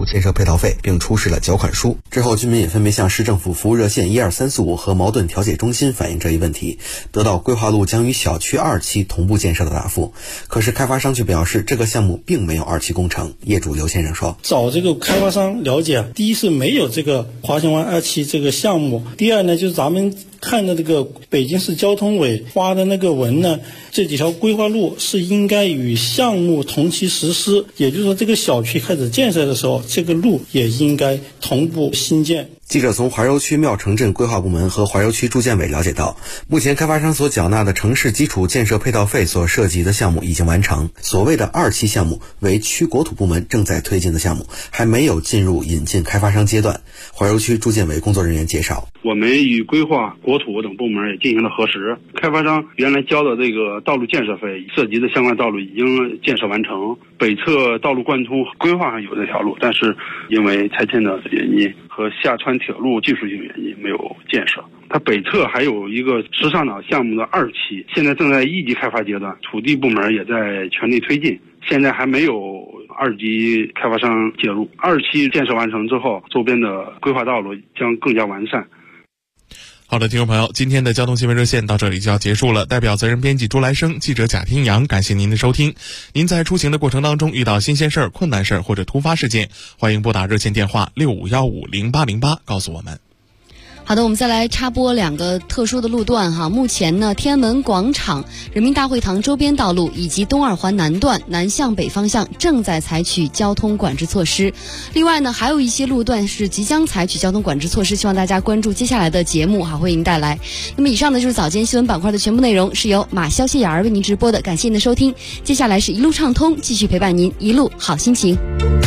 建设配套费，并出示了缴款书。之后居民也分别向市政府服务热线12345和矛盾调解中心反映这一问题，得到规划路将与小区2期同步建设的答复。可是开发商却表示这个项目并没有2期工程。业主刘先生说， 找这个开发商了解，第一是没有这个华强湾2期这个项目，第二呢就是咱们看的这个北京市交通委发的那个文呢，这几条规划路是应该与项目同期实施，也就是说这个小区开始建设的时候，这个路也应该同步新建。 记者从怀柔区庙城镇规划部门和怀柔区住建委了解到，目前开发商所缴纳的城市基础建设配套费所涉及的项目已经完成，所谓的2期项目为区国土部门正在推进的项目，还没有进入引进开发商阶段。怀柔区住建委工作人员介绍， 我们与规划、国土等部门也进行了核实，开发商原来交的这个道路建设费涉及的相关道路已经建设完成，北侧道路贯通规划上有这条路，但是因为拆迁的原因和下穿铁路技术性原因没有建设。它北侧还有一个石上岛项目的2期，现在正在1级开发阶段，土地部门也在全力推进，现在还没有2级开发商介入。2期建设完成之后，周边的规划道路将更加完善。 好的，听众朋友，今天的交通新闻热线到这里就要结束了。代表责任编辑朱来生，记者贾天阳，感谢您的收听。您在出行的过程当中遇到新鲜事儿、困难事儿或者突发事件，欢迎拨打热线电话65150808告诉我们。 好的，我们再来插播2个特殊的路段哈。目前呢，天安门广场、人民大会堂周边道路以及东二环南段南向北方向正在采取交通管制措施。另外呢，还有一些路段是即将采取交通管制措施，希望大家关注接下来的节目哈，会为您带来。那么以上呢就是早间新闻板块的全部内容，是由马潇谢雅儿为您直播的，感谢您的收听。接下来是一路畅通，继续陪伴您一路好心情。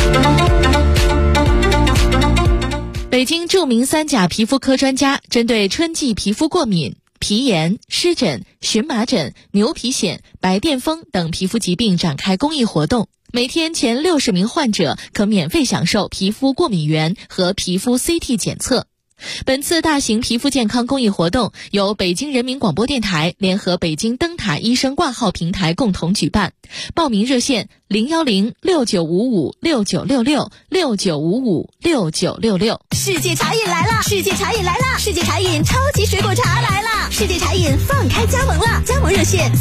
北京著名3甲皮肤科专家针对春季皮肤过敏、皮炎、湿疹、荨麻疹、牛皮癣、白癜风等皮肤疾病展开公益活动，每天前60名患者可免费享受皮肤过敏原和皮肤 CT 检测。本次大型皮肤健康公益活动由北京人民广播电台联合北京灯塔医生挂号平台共同举办，报名热线010-6955-6966，6955-6966。 世界茶饮来了，世界茶饮来了，世界茶饮超级水果茶来了，世界茶饮放开加盟了，加盟热线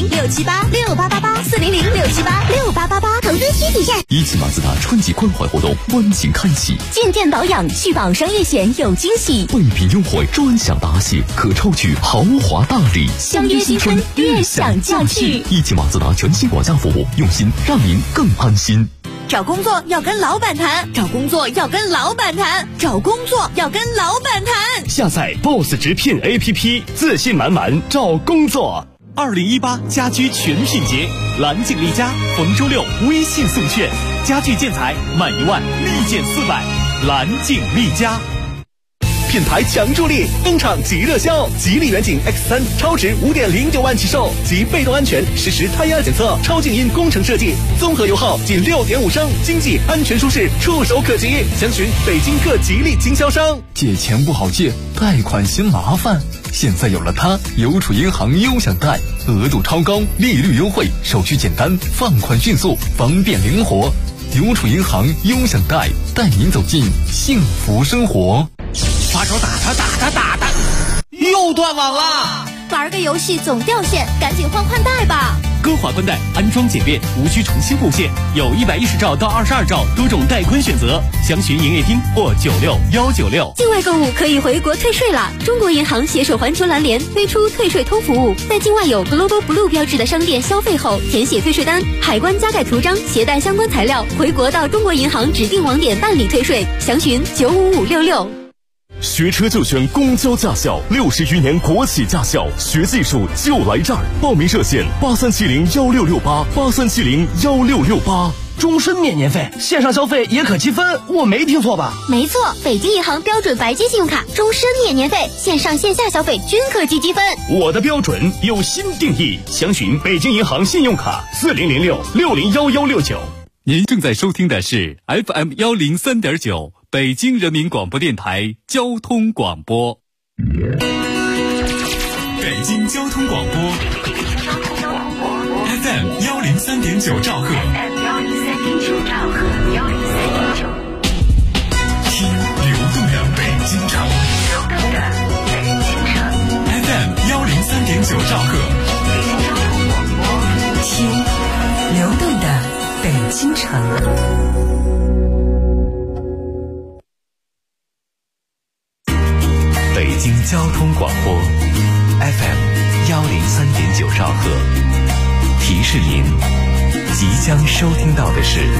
400-678-6888，400-678-6888，投资需谨慎。 一汽马自达春季关怀活动温情开启， 进店保养续保商业险有惊喜， 备品优惠专享答谢，可抽取豪华大礼， 相约新春，悦享就去。 一汽马自达全新管家服务，用心让您更安心。 找工作要跟老板谈，找工作要跟老板谈，找工作要跟老板谈。 下载 BOSS 直聘 APP， 自信满满找工作。2018家居全品节，蓝景丽家逢周六微信送券，家具建材满1万立减400，蓝景丽家。品牌强助力登场即热销，吉利远景 X3 超值5.09万起售，及被动安全实时胎压检测，超静音工程设计，综合油耗仅6.5升，经济安全舒适，触手可及。详询北京各吉利经销商。 借钱不好借，贷款嫌麻烦，现在有了它，邮储银行优享贷，额度超高，利率优惠，手续简单，放款迅速，方便灵活。邮储银行优享贷，带您走进幸福生活。 发手打他，又断网了！ 玩个游戏总掉线，赶紧换宽带吧。 歌华宽带安装简便，无需重新布线，有110兆到22兆多种带宽选择，详询营业厅或96196。 境外购物可以回国退税了。中国银行携手环球蓝联推出退税通服务，在境外有 Global Blue 标志的商店消费后，填写退税单，海关加盖图章，携带相关材料，回国到中国银行指定网点办理退税，详询95566。 学车就选公交驾校，60余年国企驾校，学技术就来这儿。报名热线83701668，83701668。 终身免年费，线上消费也可积分，我没听错吧？ 没错，北京银行标准白金信用卡，终身免年费，线上线下消费均可积积分。 我的标准有新定义，详询北京银行信用卡4006601169。 您正在收听的是 FM103.9。北京人民广播电台交通广播，北京交通广播 FM103.9兆赫。 交通广播 FM103.9兆赫。提示您，即将收听到的是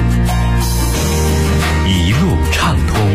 一路畅通。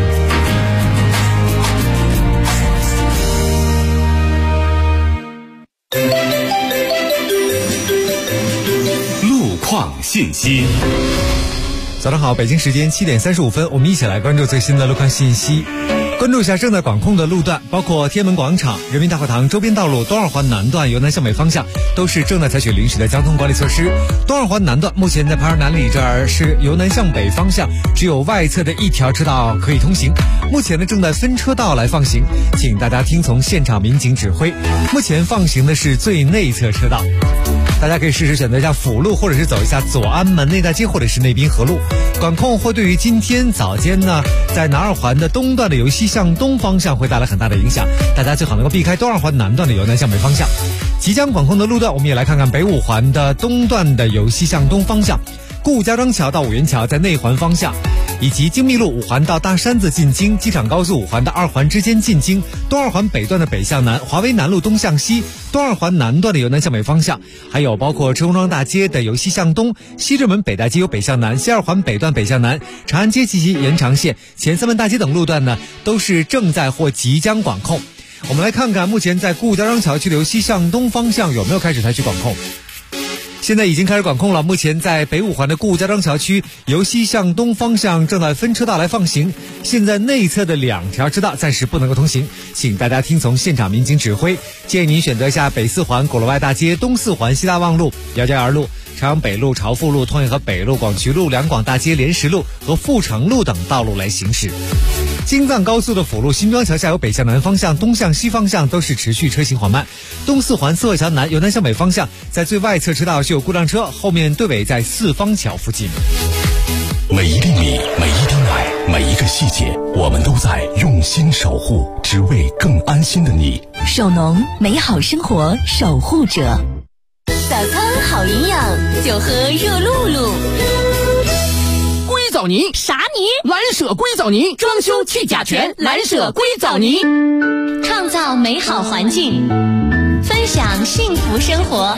路况信息。 早上好，北京时间7点35分，我们一起来关注最新的路况信息。关注一下正在管控的路段，包括天安门广场、人民大会堂周边道路、东二环南段由南向北方向都是正在采取临时的交通管理措施。东二环南段目前在牌儿南里这儿是由南向北方向只有外侧的一条车道可以通行，目前呢正在分车道来放行，请大家听从现场民警指挥。目前放行的是最内侧车道，大家可以试试选择一下辅路，或者是走一下左安门内大街，或者是内滨河路。管控会对于今天早间呢，在南二环的东段的由西向东方向会带来很大的影响，大家最好能够避开东二环南段的由南向北方向。即将管控的路段，我们也来看看北五环的东段的由西向东方向，顾家庄桥到五元桥在内环方向，以及京密路五环到大山子进京、机场高速五环到二环之间进京，东二环北段的北向南、华威南路东向西，东二环南段的由南向北方向，还有包括车公庄大街的由西向东、西直门北大街由北向南、西二环北段北向南、长安街及延长线、前三门大街等路段呢，都是正在或即将管控。我们来看看目前在顾家庄桥区的由西向东方向有没有开始采取管控。现在已经开始管控了，目前在北五环的顾家庄桥区由西向东方向正在分车道来放行，现在内侧的2条车道暂时不能够通行，请大家听从现场民警指挥，建议您选择一下北四环鼓楼外大街、东四环西大望路、姚家园路、朝阳北路、朝富路、通远河北路、广渠路、两广大街、莲石路和阜成路等道路来行驶。京藏高速的辅路新庄桥下由北向南方向、东向西方向都是持续车行缓慢。东四环四惠桥南由南向北方向，在最外侧车道是有故障车，后面队尾在四方桥附近。 每一厘米，每一滴奶，每一个细节，我们都在用心守护，只为更安心的你。 首农，美好生活守护者。 早餐好营养，就喝热露露。 硅藻泥啥泥？ 蓝舍硅藻泥，装修去甲醛，蓝舍硅藻泥， 创造美好环境，分享幸福生活。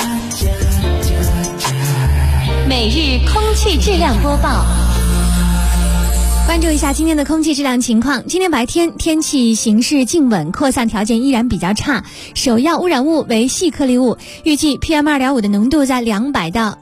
每日空气质量播报。 关注一下今天的空气质量情况。今天白天天气形势静稳，扩散条件依然比较差，首要污染物为细颗粒物，预计 PM2.5 的浓度在200到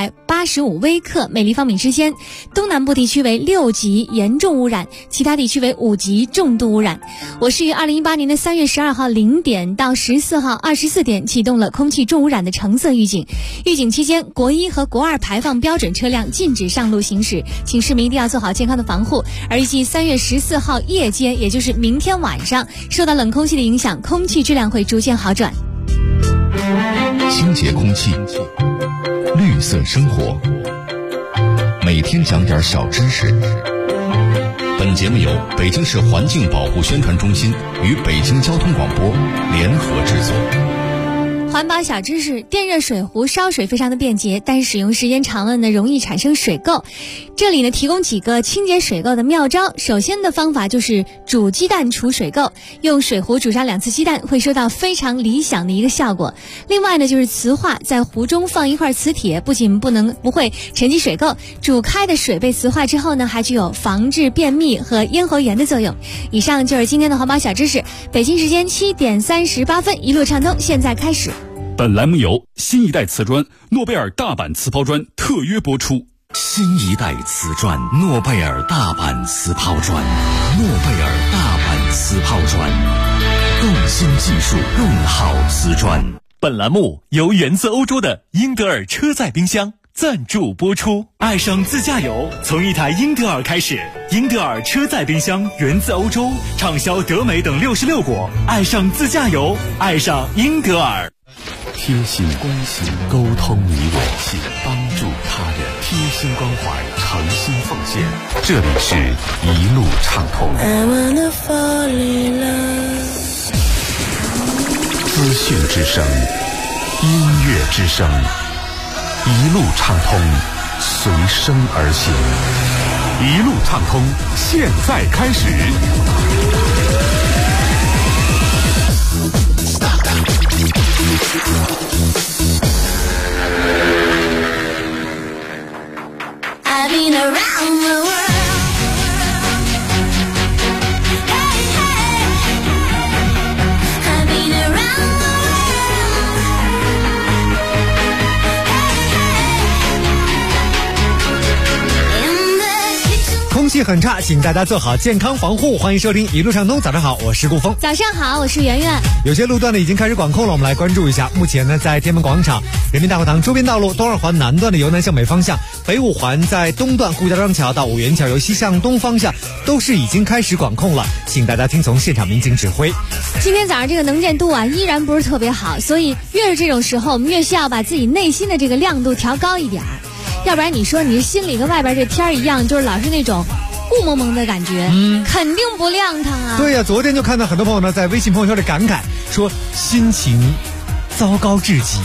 285微克每立方米之间，东南部地区为6级严重污染，其他地区为5级重度污染。我市于2018年的3月12号0点到14号24点启动了空气重污染的橙色预警，预警期间国1和国2排放标准车辆禁止上路行驶，请市民一定要做好健康的防护。而预计3月14号夜间，也就是明天晚上，受到冷空气的影响，空气质量会逐渐好转。 清洁空气，绿色生活，每天讲点小知识。本节目由北京市环境保护宣传中心与北京交通广播联合制作。 环保小知识，电热水壶烧水非常的便捷，但是使用时间长了呢，容易产生水垢。这里呢提供几个清洁水垢的妙招。首先的方法就是煮鸡蛋除水垢，用水壶煮上2次鸡蛋会收到非常理想的一个效果。另外呢就是磁化，在壶中放一块磁铁，不仅不会沉积水垢，煮开的水被磁化之后呢，还具有防治便秘和咽喉炎的作用。以上就是今天的环保小知识。北京时间7点38分，一路畅通，现在开始。 本栏目由新一代瓷砖诺贝尔大阪瓷抛砖特约播出。 新一代瓷砖诺贝尔大阪瓷抛砖，诺贝尔大阪瓷抛砖，更新技术，更好瓷砖。 本栏目由源自欧洲的英德尔车载冰箱赞助播出。爱上自驾游，从一台英德尔开始。英德尔车载冰箱源自欧洲，畅销德美等66国。爱上自驾游，爱上英德尔。 贴心关心，沟通你我心，帮助他人，贴心关怀，诚心奉献。这里是一路畅通。资讯之声，音乐之声，一路畅通，随声而行。一路畅通，现在开始。 I've been around the world. 空气很差，请大家做好健康防护。欢迎收听一路畅通，早上好，我是顾峰。 早上好，我是圆圆。 有些路段呢已经开始管控了，我们来关注一下。目前呢，在天安门广场、人民大会堂周边道路东二环南段的由南向北方向，北五环在东段顾家庄桥到五元桥由西向东方向都是已经开始管控了，请大家听从现场民警指挥。 今天早上这个能见度啊依然不是特别好，所以越是这种时候，我们越需要把自己内心的这个亮度调高一点，要不然你说你心里跟外边这天一样，就是老是那种雾蒙蒙的感觉，肯定不亮堂啊。 对呀，昨天就看到很多朋友呢在微信朋友圈里感慨说心情糟糕至极。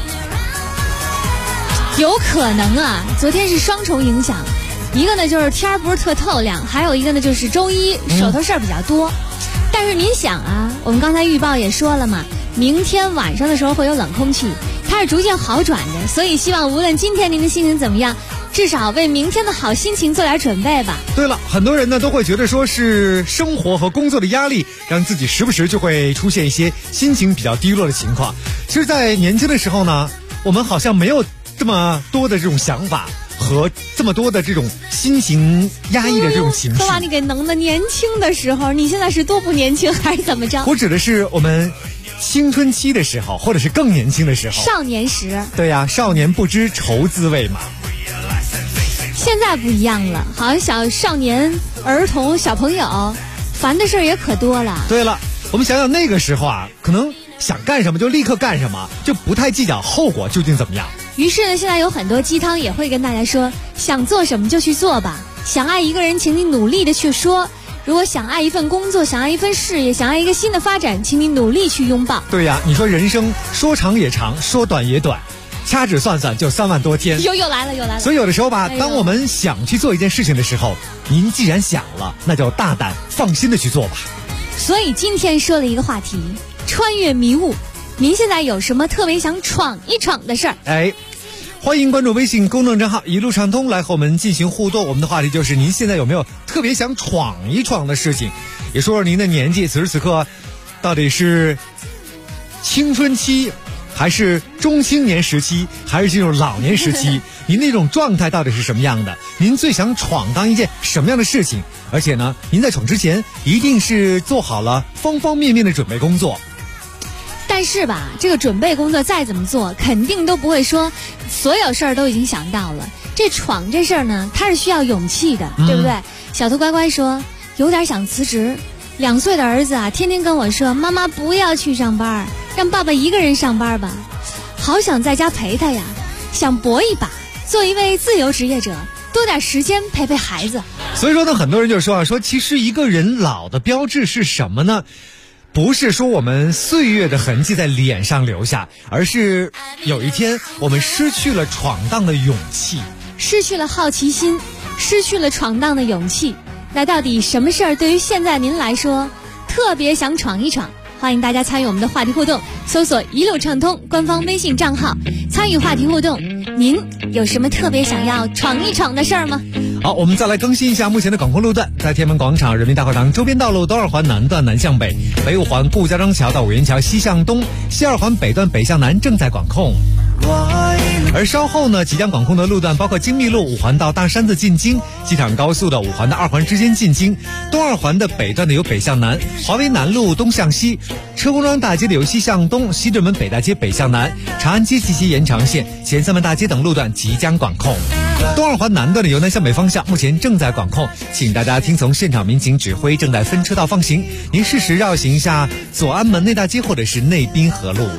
有可能啊，昨天是双重影响，一个呢就是天不是特透亮，还有一个呢就是周一手头事儿比较多。但是您想啊，我们刚才预报也说了嘛，明天晚上的时候会有冷空气，它是逐渐好转的，所以希望无论今天您的心情怎么样，至少为明天的好心情做点准备吧。 对了，很多人呢都会觉得说是生活和工作的压力让自己时不时就会出现一些心情比较低落的情况。其实在年轻的时候呢，我们好像没有这么多的这种想法和这么多的这种心情压抑的这种情绪。 都把你给能的年轻的时候，你现在是多不年轻还是怎么着？ 我指的是我们青春期的时候，或者是更年轻的时候， 少年时。 对呀，少年不知愁滋味嘛。 现在不一样了，好像少年、儿童、小朋友烦的事儿也可多了。 对了，我们想想那个时候啊，可能想干什么就立刻干什么，就不太计较后果究竟怎么样。 于是呢，现在有很多鸡汤也会跟大家说，想做什么就去做吧，想爱一个人请你努力的去说，如果想爱一份工作，想爱一份事业，想爱一个新的发展，请你努力去拥抱。 对呀，你说人生说长也长，说短也短，掐指算算就3万多天。 又来了。 所以有的时候吧，当我们想去做一件事情的时候，您既然想了，那就大胆放心的去做吧。 所以今天说了一个话题，穿越迷雾，您现在有什么特别想闯一闯的事儿？ 欢迎关注微信公众账号一路畅通来和我们进行互动。我们的话题就是您现在有没有特别想闯一闯的事情，也说说您的年纪此时此刻到底是青春期还是中青年时期，还是进入老年时期您那种状态到底是什么样的，您最想闯荡一件什么样的事情，而且呢您在闯之前一定是做好了方方面面的准备工作。 但是吧，这个准备工作再怎么做，肯定都不会说所有事儿都已经想到了。这闯这事儿呢，它是需要勇气的，对不对？小兔乖乖说有点想辞职，2岁的儿子啊，天天跟我说妈妈不要去上班，让爸爸一个人上班吧。好想在家陪他呀，想搏一把，做一位自由职业者，多点时间陪陪孩子。 所以说呢，很多人就说其实一个人老的标志是什么呢？不是说我们岁月的痕迹在脸上留下，而是有一天我们失去了闯荡的勇气， 失去了好奇心，失去了闯荡的勇气。那到底什么事儿对于现在您来说特别想闯一闯？欢迎大家参与我们的话题互动，搜索一路畅通官方微信账号参与话题互动。您有什么特别想要闯一闯的事儿吗？ 好，我们再来更新一下目前的管控路段。在天安门广场、人民大会堂周边道路东二环南段南向北，北五环顾家庄桥到五元桥西向东，西二环北段北向南正在管控。而稍后呢，即将管控的路段包括精密路5环到大山子进京，机场高速的5环的2环之间进京，东二环的北段的由北向南，华为南路东向西，车公庄大街的由西向东，西直门北大街北向南，长安街西西延长线、前三门大街等路段即将管控。东二环南段的由南向北方向目前正在管控，请大家听从现场民警指挥，正在分车道放行，您适时绕行一下左安门内大街或者是内滨河路。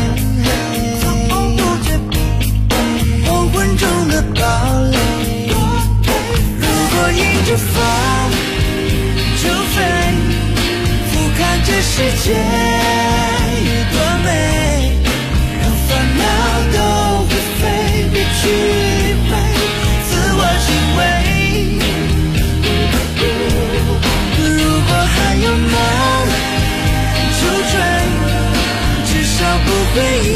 如果迎着风就飞，俯瞰这世界有多美，让烦恼都会飞，别去理会自我行为。如果还有梦就追，至少不会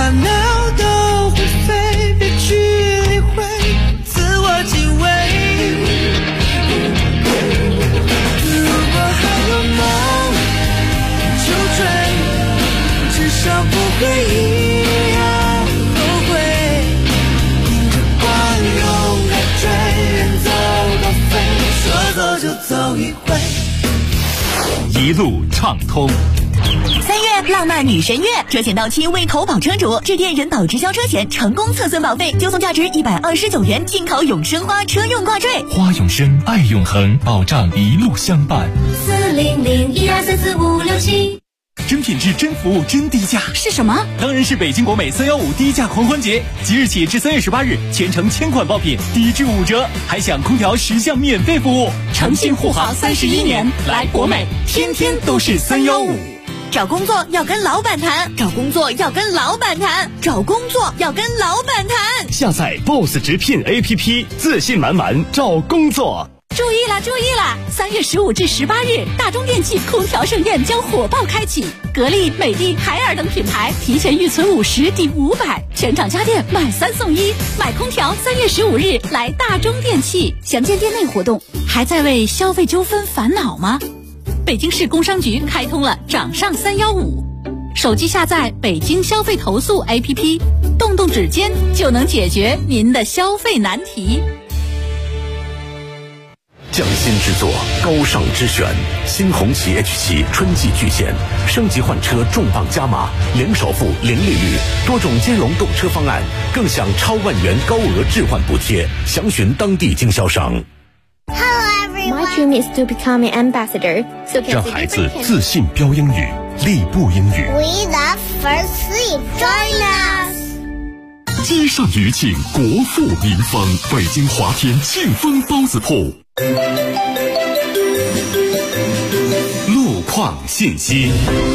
烦恼都会飞，别去理会，自我敬畏。如果还有梦就追，至少不会一样后悔。迎着光勇敢追，人走高飞，说走就走一回。 一路畅通。 3月浪漫女神月，车险到期未投保车主致电人保直销车险成功测算保费，就送价值129元进口永生花车用挂坠。 花永生，爱永恒，保障一路相伴。 40012344567。 真品质、真服务、真低价是什么？ 当然是北京国美315低价狂欢节，即日起至3月18日，全程1000款爆品低至5折，还享空调10项免费服务。 诚信护航31年，来国美，天天都是315。找工作要跟老板谈，找工作要跟老板谈，找工作要跟老板谈。 下载 BOSS 直聘 APP， 自信满满找工作。 注意了！3月15至18日，大中电器空调盛宴将火爆开启，格力、美的、海尔等品牌提前预存50抵500，全场家电买3送1，买空调3月15日来大中电器。详见店内活动。还在为消费纠纷烦恼吗？北京市工商局开通了掌上315，手机下载北京消费投诉 APP， 动动指尖就能解决您的消费难题。 匠心之作，高尚之选，新红旗 H7 春季巨献，升级换车重磅加码，零首付、零利率，多种兼容购车方案，更享超万元高额置换补贴，详询当地经销商。 My dream is to become an ambassador. 让孩子自信标英语，立步英语。 We love first sleep. Join us. 街上余庆，国富民丰，北京华天庆丰包子铺。 路况信息。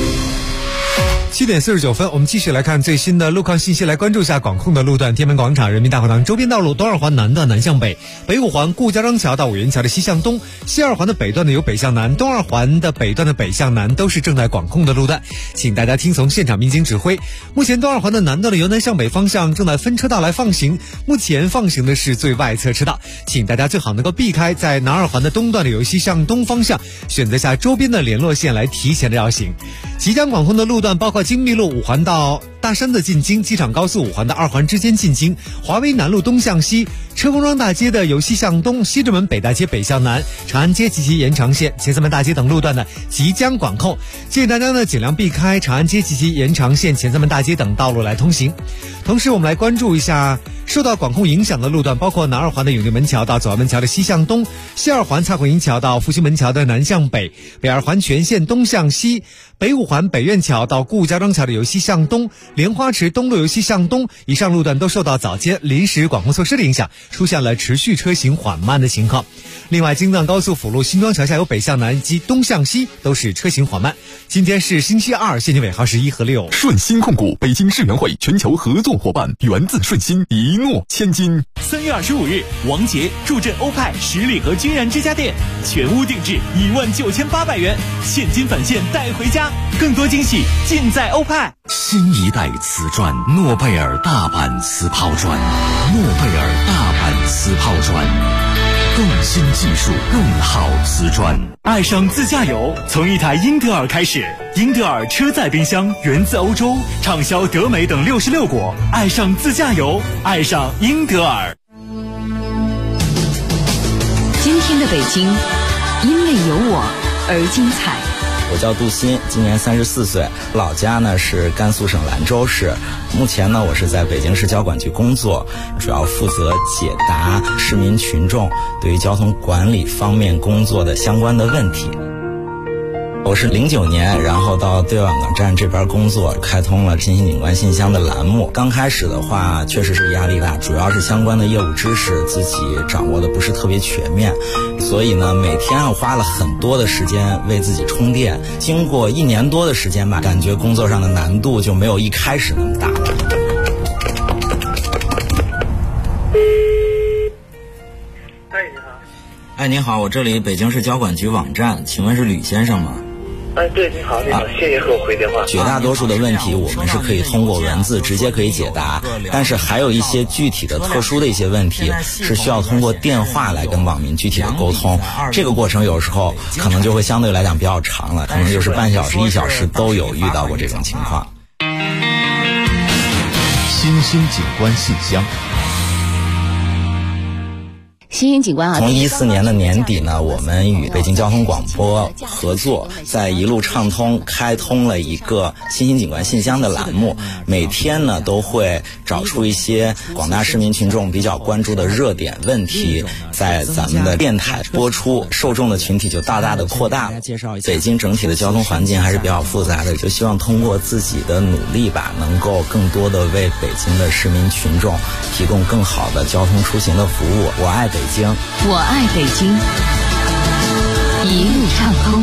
7点49分，我们继续来看最新的路况信息，来关注一下管控的路段：天安门广场、人民大会堂周边道路东二环南段南向北，北五环顾家庄桥到五元桥的西向东，西二环的北段的由北向南，东二环的北段的北向南都是正在管控的路段，请大家听从现场民警指挥。目前东二环的南段的由南向北方向正在分车道来放行，目前放行的是最外侧车道，请大家最好能够避开在南二环的东段的由西向东方向，选择下周边的联络线来提前的绕行。即将管控的路段包括精密路五环到大山的进京，机场高速五环到二环之间进京，华威南路东向西，车公庄大街的由西向东，西直门北大街北向南，长安街及其延长线、前三门大街等路段呢即将管控，建议大家呢尽量避开长安街及其延长线、前三门大街等道路来通行。同时我们来关注一下受到管控影响的路段，包括南二环的永定门桥到左安门桥的西向东，西二环蔡孔营桥到复兴门桥的南向北，北二环全线东向西，北五环北苑桥到顾家庄桥的由西向东，莲花池东路由西向东，以上路段都受到早间临时管控措施的影响，出现了持续车行缓慢的情况。另外，京藏高速辅路新庄桥下由北向南及东向西都是车行缓慢。今天是星期二，现金尾号是1和6。 顺鑫控股北京世园会全球合作伙伴，源自顺鑫，一诺千金。 3月25日，王杰助阵欧派十里河君然之家店，全屋定制19800元，现金返现带回家，更多惊喜尽在欧派。 新一代瓷砖，诺贝尔大阪瓷抛砖，诺贝尔大阪瓷抛砖，更新技术，更好瓷砖。 爱上自驾游，从一台英特尔开始。英特尔车载冰箱源自欧洲，畅销德美等66国。爱上自驾游，爱上英特尔。 今天的北京，因为有我而精彩。 我叫杜鑫，今年34岁，老家呢是甘肃省兰州市。目前呢，我是在北京市交管局工作，主要负责解答市民群众对于交通管理方面工作的相关的问题。我是09年，然后到对外网站这边工作，开通了信息景观信箱的栏目。刚开始的话，确实是压力大，主要是相关的业务知识自己掌握的不是特别全面，所以呢，每天花了很多的时间为自己充电。经过1年多的时间吧，感觉工作上的难度就没有一开始那么大了。 哎，你好。 哎，您好，我这里北京市交管局网站，请问是吕先生吗？ 对，你好，谢谢给我回电话。 绝大多数的问题我们是可以通过文字直接可以解答，但是还有一些具体的特殊的一些问题是需要通过电话来跟网民具体的沟通，这个过程有时候可能就会相对来讲比较长了，可能就是半小时1小时都有遇到过这种情况。 新兴景观信箱。 新兴景观啊， 从14年的年底呢，我们与北京交通广播合作，在一路畅通开通了一个新兴景观信箱的栏目，每天呢都会找出一些广大市民群众比较关注的热点问题，在咱们的电台播出，受众的群体就大大的扩大了。北京整体的交通环境还是比较复杂的，就希望通过自己的努力吧，能够更多的为北京的市民群众提供更好的交通出行的服务。我爱北京， 我爱北京，一路畅通。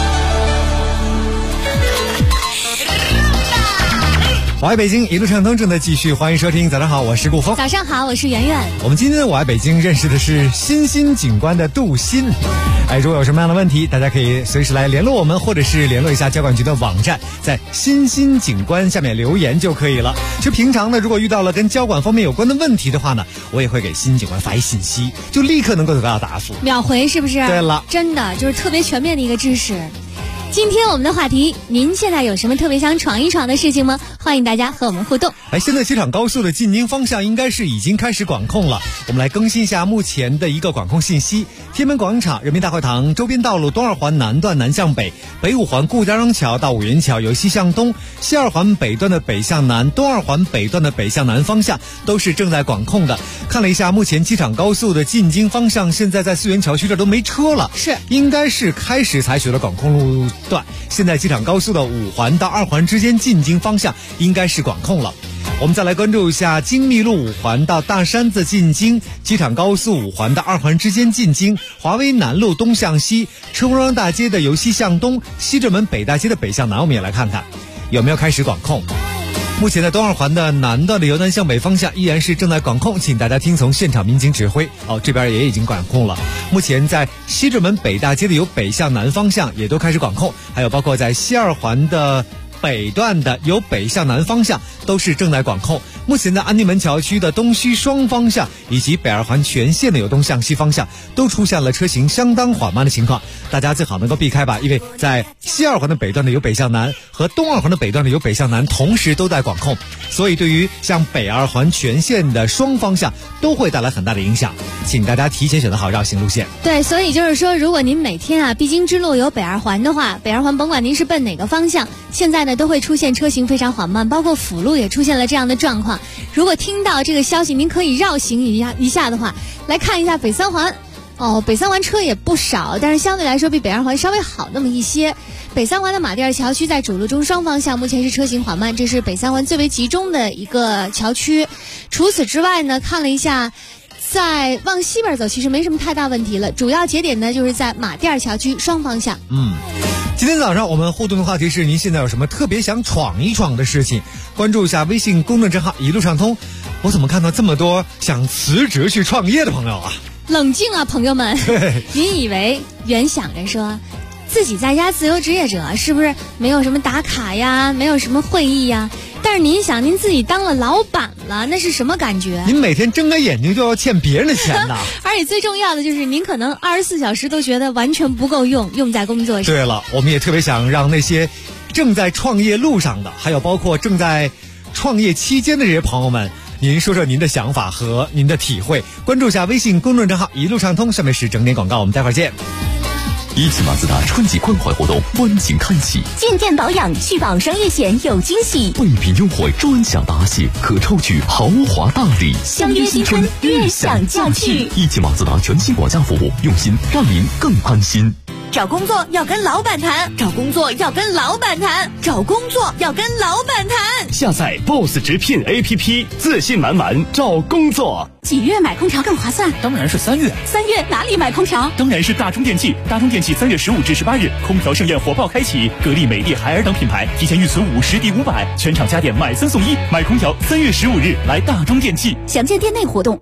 我爱北京，一路畅通正在继续，欢迎收听。早上好，我是顾峰。 早上好，我是圆圆。 我们今天的我爱北京认识的是新兴景观的杜鑫。如果有什么样的问题，大家可以随时来联络我们，或者是联络一下交管局的网站，在新兴景观下面留言就可以了。其实平常呢，如果遇到了跟交管方面有关的问题的话呢，我也会给新兴景观发一信息，就立刻能够得到答复， 秒回，是不是？ 对了， 真的就是特别全面的一个知识。今天我们的话题，您现在有什么特别想闯一闯的事情吗？欢迎大家和我们互动。 现在机场高速的进京方向应该是已经开始管控了，我们来更新一下目前的一个管控信息。天安门广场、人民大会堂周边道路东二环南段南向北、北五环顾家庄桥到五元桥由西向东、西二环北段的北向南、东二环北段的北向南方向都是正在管控的。看了一下目前机场高速的进京方向，现在在四元桥区这都没车了， 是应该是开始采取了管控路段。现在机场高速的五环到二环之间进京方向应该是管控了。我们再来关注一下京密路五环到大山子进京、机场高速五环到二环之间进京、华威南路东向西、车公庄大街的由西向东、西直门北大街的北向南，我们也来看看有没有开始管控。目前的东二环的南段的由南向北方向依然是正在管控，请大家听从现场民警指挥。这边也已经管控了。目前在西直门北大街的由北向南方向也都开始管控，还有包括在西二环的北段的由北向南方向都是正在管控。目前在安定门桥区的东西双方向以及北二环全线的由东向西方向都出现了车行相当缓慢的情况，大家最好能够避开吧，因为在西二环的北段的由北向南和东二环的北段的由北向南同时都在管控，所以对于像北二环全线的双方向都会带来很大的影响，请大家提前选择好绕行路线。 对，所以就是说，如果您每天必经之路有北二环的话，北二环甭管您是奔哪个方向，现在呢都会出现车行非常缓慢，包括辅路也出现了这样的状况。如果听到这个消息，您可以绕行一下的话，来看一下北三环。北三环车也不少，但是相对来说比北二环稍微好那么一些。北三环的马甸儿桥区在主路中双方向目前是车行缓慢，这是北三环最为集中的一个桥区。除此之外呢，看了一下在往西边走其实没什么太大问题了，主要节点呢就是在马甸儿桥区双方向。 今天早上我们互动的话题是您现在有什么特别想闯一闯的事情，关注一下微信公众账号一路畅通。我怎么看到这么多想辞职去创业的朋友啊？ 冷静啊，朋友们！您以为原想着说自己在家自由职业者是不是没有什么打卡呀，没有什么会议呀？但是您想，您自己当了老板了，那是什么感觉？ 您每天睁开眼睛就要欠别人的钱呐！ 而且最重要的就是您可能24小时都觉得完全不够用在工作上。 对了，我们也特别想让那些正在创业路上的，还有包括正在创业期间的这些朋友们，您说说您的想法和您的体会。关注一下微信公众账号一路畅通，上面是整点广告，我们待会儿见。 一汽马自达春季关怀活动温情开启， 进店保养续保商业险有惊喜， 备品优惠专享答谢，可抽取豪华大礼。 相约新春，悦享驾趣。 一汽马自达全新管家服务，用心让您更安心。 找工作要跟老板谈，找工作要跟老板谈，找工作要跟老板谈。 下载 BOSS 直聘 APP， 自信满满找工作。 几月买空调更划算？ 当然是3月。 3月哪里买空调？ 当然是大中电器。大中电器3月15至18日空调盛宴火爆开启，格力、美的、海尔等品牌提前预存50抵500，全场家电买3送1。买空调3月15日来大中电器。 详见店内活动。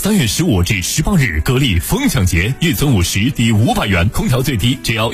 3月15至18日，格力疯抢节，预存50抵500元，空调最低只要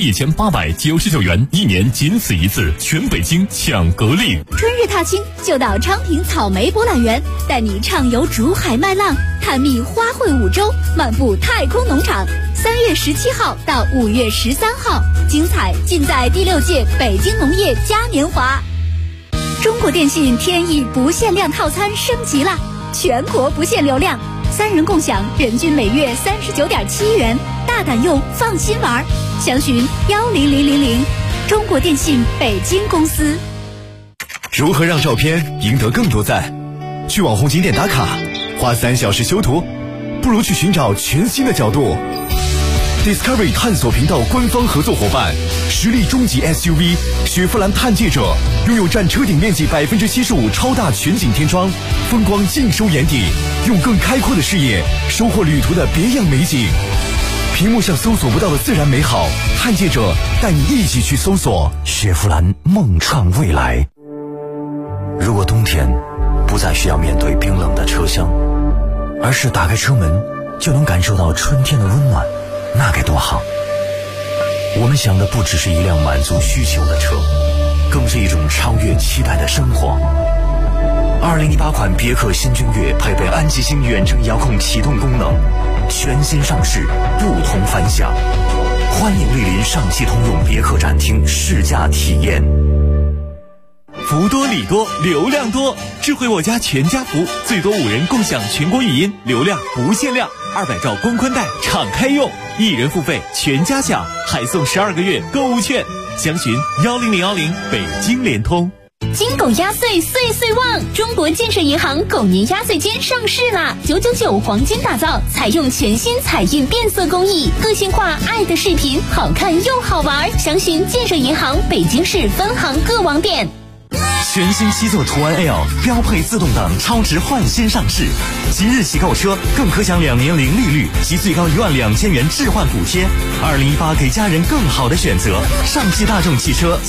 1899元，1年仅此一次，全北京抢格力。 春日踏青就到昌平草莓博览园，带你畅游竹海麦浪，探秘花卉五洲，漫步太空农场。3月17号到5月13号，精彩尽在第6届北京农业嘉年华。中国电信天翼不限量套餐升级了，全国不限流量，3人共享，人均每月39.7元，大胆用，放心玩。详询10000，中国电信北京公司。 如何让照片赢得更多赞？去网红景点打卡，花3小时修图，不如去寻找全新的角度。Discovery 探索频道官方合作伙伴，实力中级 SUV 雪佛兰探界者，拥有占车顶面积75%超大全景天窗，风光尽收眼底，用更开阔的视野收获旅途的别样美景。屏幕上搜索不到的自然美好，探界者带你一起去搜索。 雪佛兰梦创未来。如果冬天不再需要面对冰冷的车厢，而是打开车门就能感受到春天的温暖，那该多好。我们想的不只是一辆满足需求的车，更是一种超越期待的生活。2018款别克新君越配备安吉星远程遥控启动功能，全新上市，不同凡响。欢迎莅临上汽通用别克展厅试驾体验。 福多礼多，流量多，智慧我家全家福，最多5人共享全国语音，流量不限量，200兆光宽带敞开用，1人付费全家享，还送12个月购物券。详询10010北京联通。 金狗压岁岁岁旺！中国建设银行狗年压岁间上市啦！999黄金打造，采用全新彩印变色工艺，个性化爱的视频，好看又好玩。详询建设银行北京市分行各网点。 全新7座途安 L 标配自动挡超值换新上市，即日起购车更可享2年零利率及最高12000元置换补贴。2018给家人更好的选择，上汽大众汽车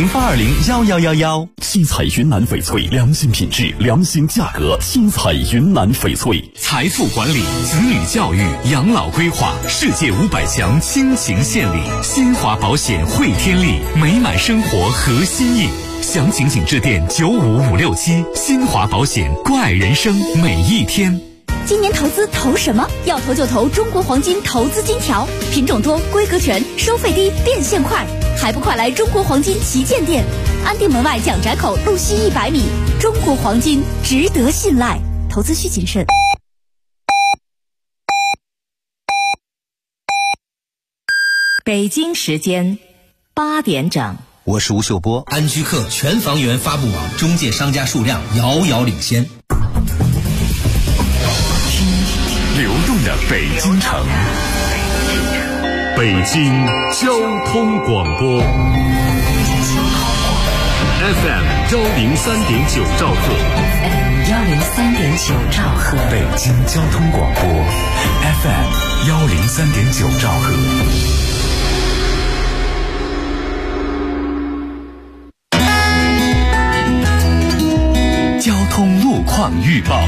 40082011111。 七彩云南翡翠，良心品质，良心价格。七彩云南翡翠。 财富管理、子女教育、养老规划，世界500强亲情献礼，新华保险汇天利，美满生活核心印。详情请致电95567，新华保险，怪人生每一天。 今年投资投什么？要投就投中国黄金投资金条，品种多，规格全，收费低，变现快，还不快来中国黄金旗舰店，安定门外蒋宅口路西100米。中国黄金值得信赖，投资需谨慎。 北京时间8点整。 我是吴秀波。安居客全房源发布网中介商家数量遥遥领先。 流动的北京城，北京交通广播 FM 103.9兆赫 103.9兆赫， 北京交通广播 FM 103.9兆赫。交通路况预报。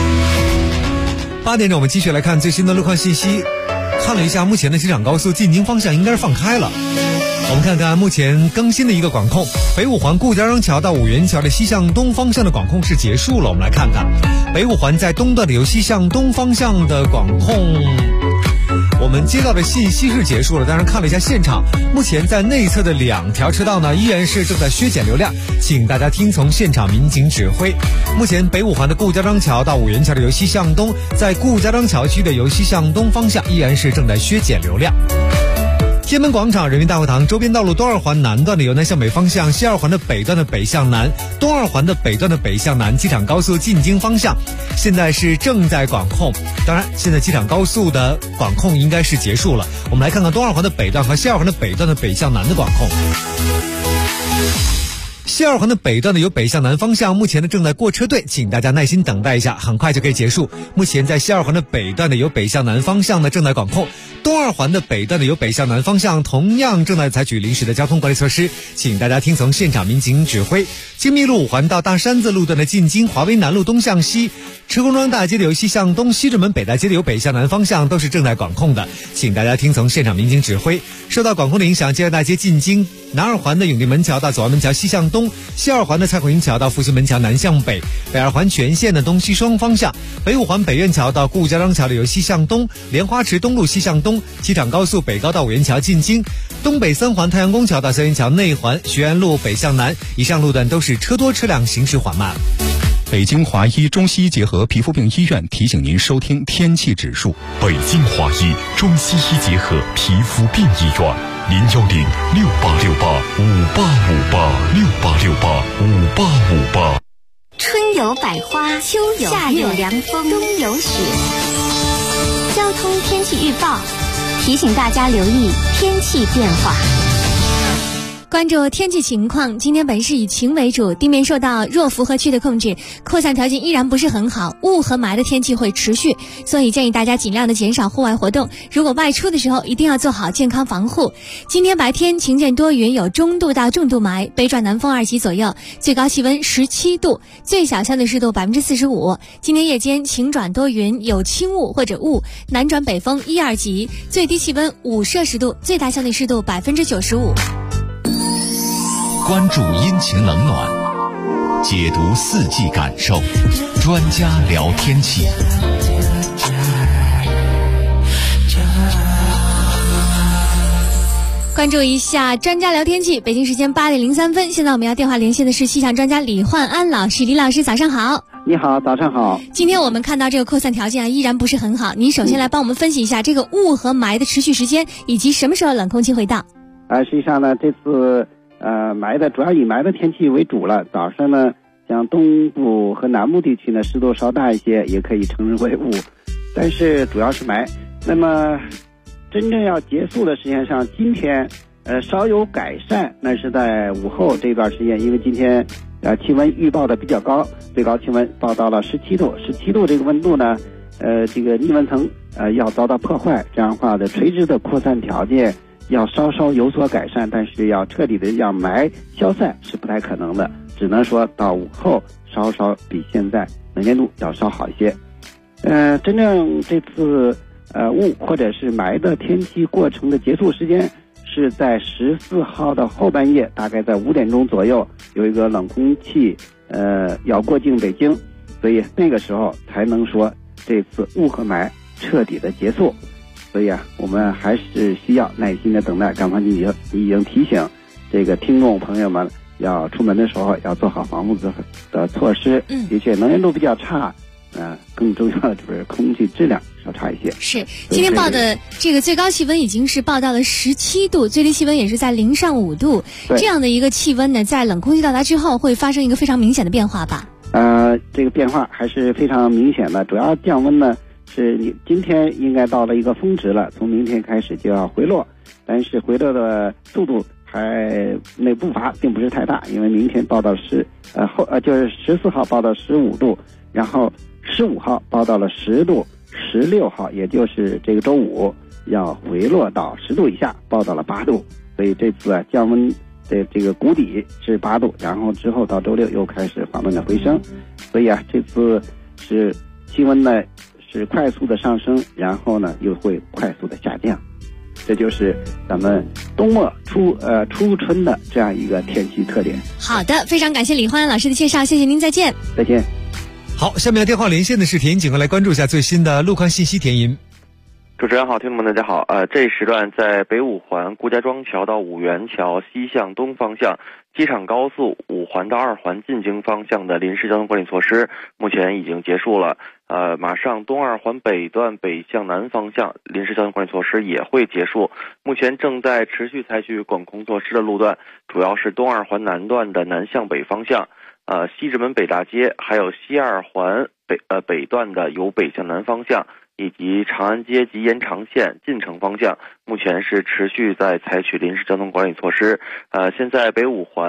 8点整，我们继续来看最新的路况信息。看了一下，目前的机场高速进京方向应该是放开了。我们看看目前更新的一个管控，北五环顾家庄桥到五元桥的西向东方向的管控是结束了。我们来看看北五环在东段的由西向东方向的管控，我们接到的信息是结束了，当然看了一下现场，目前在内侧的2条车道呢依然是正在削减流量，请大家听从现场民警指挥。目前北五环的顾家庄桥到五元桥的由西向东，在顾家庄桥区的由西向东方向依然是正在削减流量。天安门广场人民大会堂周边道路东二环南段的由南向北方向，西二环的北段的北向南，东二环的北段的北向南，机场高速进京方向现在是正在管控。当然现在机场高速的管控应该是结束了。我们来看看东二环的北段和西二环的北段的北向南的管控。 西二环的北段呢有北向南方向，目前呢正在过车队，请大家耐心等待一下，很快就可以结束。目前在西二环的北段呢有北向南方向呢正在管控，东二环的北段呢有北向南方向，同样正在采取临时的交通管理措施，请大家听从现场民警指挥。京密路5环到大山子路段的进京华威南路东向西，车公庄大街的由西向东，西直门北大街的由北向南方向都是正在管控的，请大家听从现场民警指挥。受到管控的影响，建安大街进京南二环的永定门桥到左安门桥西向东，西二环的蔡孔营桥到复兴门桥南向北，北二环全线的东西双方向，北五环北苑桥到顾家庄桥的由西向东，莲花池东路西向东，机场高速北高到五元桥进京，东北3环太阳宫桥到三元桥内环，学院路北向南，以上路段都是车多车辆行驶缓慢。 北京华医中西医结合皮肤病医院提醒您收听天气指数。 北京华医中西医结合皮肤病医院，010-6868-5858，6868-5858。 春有百花，秋有夏有凉风，冬有雪。交通天气预报提醒大家留意天气变化。 关注天气情况，今天本市以晴为主，地面受到弱负荷区的控制，扩散条件依然不是很好，雾和霾的天气会持续，所以建议大家尽量的减少户外活动，如果外出的时候一定要做好健康防护。今天白天晴间多云，有中度到重度霾，北转南风2级左右，最高气温17度，最小相对湿度45%。今天夜间晴转多云，有轻雾或者雾，南转北风1、2级，最低气温5摄氏度，最大相对湿度95%。 关注阴晴冷暖，解读四季感受，专家聊天气。 关注一下专家聊天气，北京时间8点03分，现在我们要电话连线的是气象专家李焕安老师，李老师早上好。 你好，早上好。 今天我们看到这个扩散条件依然不是很好，您首先来帮我们分析一下这个雾和霾的持续时间，以及什么时候冷空气会到。 实际上呢，这次霾的主要以霾的天气为主了。早上呢，像东部和南部地区呢，湿度稍大一些，也可以称之为雾，但是主要是霾。那么真正要结束的时间上，今天稍有改善，那是在午后这段时间，因为今天气温预报的比较高，最高气温报到了17度，17度这个温度呢，这个逆温层要遭到破坏，这样的话的垂直的扩散条件要稍稍有所改善，但是要彻底的让霾消散是不太可能的，只能说到午后稍稍比现在能见度要稍好一些。真正这次雾或者是霾的天气过程的结束时间是在14号的后半夜，大概在5点钟左右，有一个冷空气要过境北京，所以那个时候才能说这次雾和霾彻底的结束。所以我们还是需要耐心的等待。刚才已经提醒这个听众朋友们，要出门的时候要做好防护的措施。的确，能见度比较差，更重要的就是空气质量稍差一些。 是，今天报的这个最高气温已经是报到了17度，最低气温也是在0上5度。这样的一个气温呢，在冷空气到达之后，会发生一个非常明显的变化吧？ 这个变化还是非常明显的。主要降温呢，是你今天应该到了一个峰值了，从明天开始就要回落，但是回落的速度那步伐并不是太大，因为明天报到就是14号报到15度，然后15号报到了10度，16号也就是这个周五要回落到10度以下，报到了8度，所以这次降温的这个谷底是8度，然后之后到周六又开始缓慢的回升，所以这次是气温呢是快速的上升，然后呢又会快速的下降，这就是咱们冬末初春的这样一个天气特点。 好的，非常感谢李焕安老师的介绍，谢谢您，再见。 再见。 好，下面要电话连线的是田警官，来关注一下最新的路况信息。田银， 主持人好，听众们大家好。这一时段在北五环顾家庄桥到五元桥西向东方向，机场高速5环到2环进京方向的临时交通管理措施目前已经结束了。马上东2环北段北向南方向临时交通管理措施也会结束。目前正在持续采取管控措施的路段，主要是东2环南段的南向北方向，西直门北大街，还有西2环北段的由北向南方向，以及长安街及延长线进城方向，目前是持续在采取临时交通管理措施。现在北五环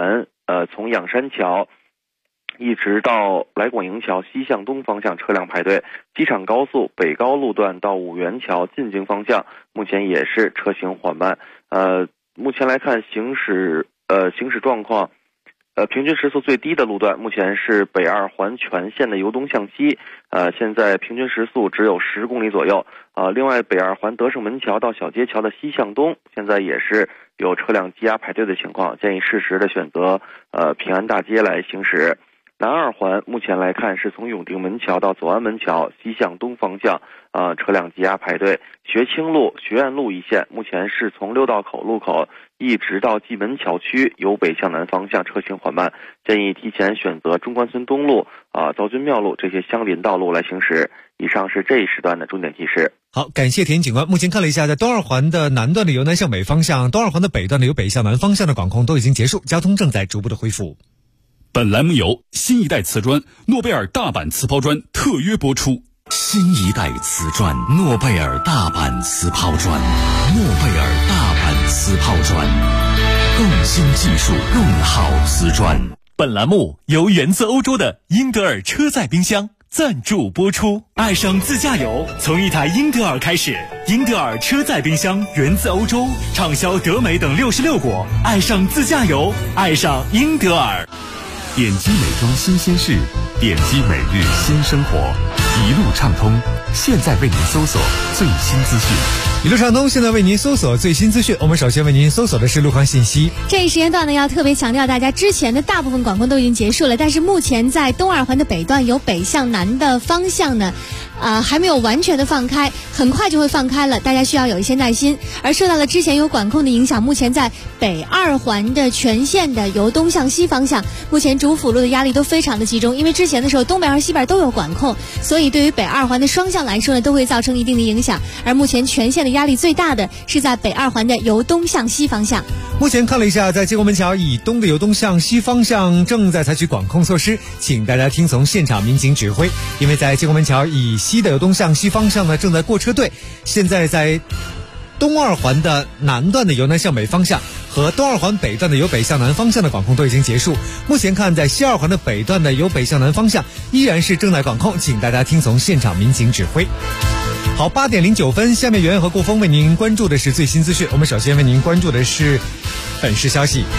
从仰山桥一直到来广营桥西向东方向车辆排队，机场高速北高路段到五元桥进京方向目前也是车行缓慢。目前来看行驶状况，平均时速最低的路段目前是北二环全线的由东向西，现在平均时速只有10公里左右。另外北二环德胜门桥到小街桥的西向东现在也是有车辆积压排队的情况，建议适时的选择平安大街来行驶。南二环目前来看是从永定门桥到左安门桥西向东方向，车辆积压排队。学清路、学院路一线目前是从六道口路口一直到蓟门桥区由北向南方向车行缓慢，建议提前选择中关村东路、昭君庙路这些相邻道路来行驶。以上是这一时段的重点提示。 好，感谢田警官。目前看了一下，在东二环的南段的由南向北方向，东二环的北段的由北向南方向的管控都已经结束，交通正在逐步的恢复。 本栏目由新一代瓷砖诺贝尔大阪瓷抛砖特约播出。 新一代瓷砖诺贝尔大阪瓷抛砖，诺贝尔大阪瓷抛砖，更新技术，更好瓷砖。 本栏目由源自欧洲的英德尔车载冰箱赞助播出。爱上自驾游，从一台英德尔开始。英德尔车载冰箱源自欧洲，畅销德美等66国。爱上自驾游，爱上英德尔。 点击美妆新鲜事，点击每日新生活，一路畅通。现在为您搜索最新资讯。 一路畅通，现在为您搜索最新资讯。我们首先为您搜索的是路况信息。 这一时间段呢，要特别强调，大家之前的大部分管控都已经结束了，但是目前在东二环的北段由北向南的方向呢，还没有完全的放开，很快就会放开了，大家需要有一些耐心。而受到了之前有管控的影响，目前在北二环的全线的由东向西方向，目前主辅路的压力都非常的集中，因为之前的时候东北和西边都有管控，所以对于北二环的双向来说呢，都会造成一定的影响。而目前全线的压力最大的是在北二环的由东向西方向。 目前看了一下，在建国门桥以东的由东向西方向正在采取管控措施，请大家听从现场民警指挥。因为在建国门桥以西的由东向西方向呢，正在过车队。现在在东二环的南段的由南向北方向和东二环北段的由北向南方向的管控都已经结束。目前看，在西二环的北段的由北向南方向依然是正在管控，请大家听从现场民警指挥。好，8点09分，下面圆圆和顾峰为您关注的是最新资讯。我们首先为您关注的是本市消息。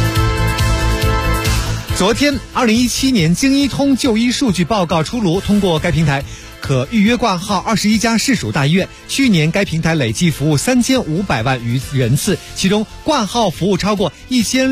昨天2017年京医通就医数据报告出炉，通过该平台可预约挂号21家市属大医院，去年该平台累计服务3500万余人次，其中挂号服务超过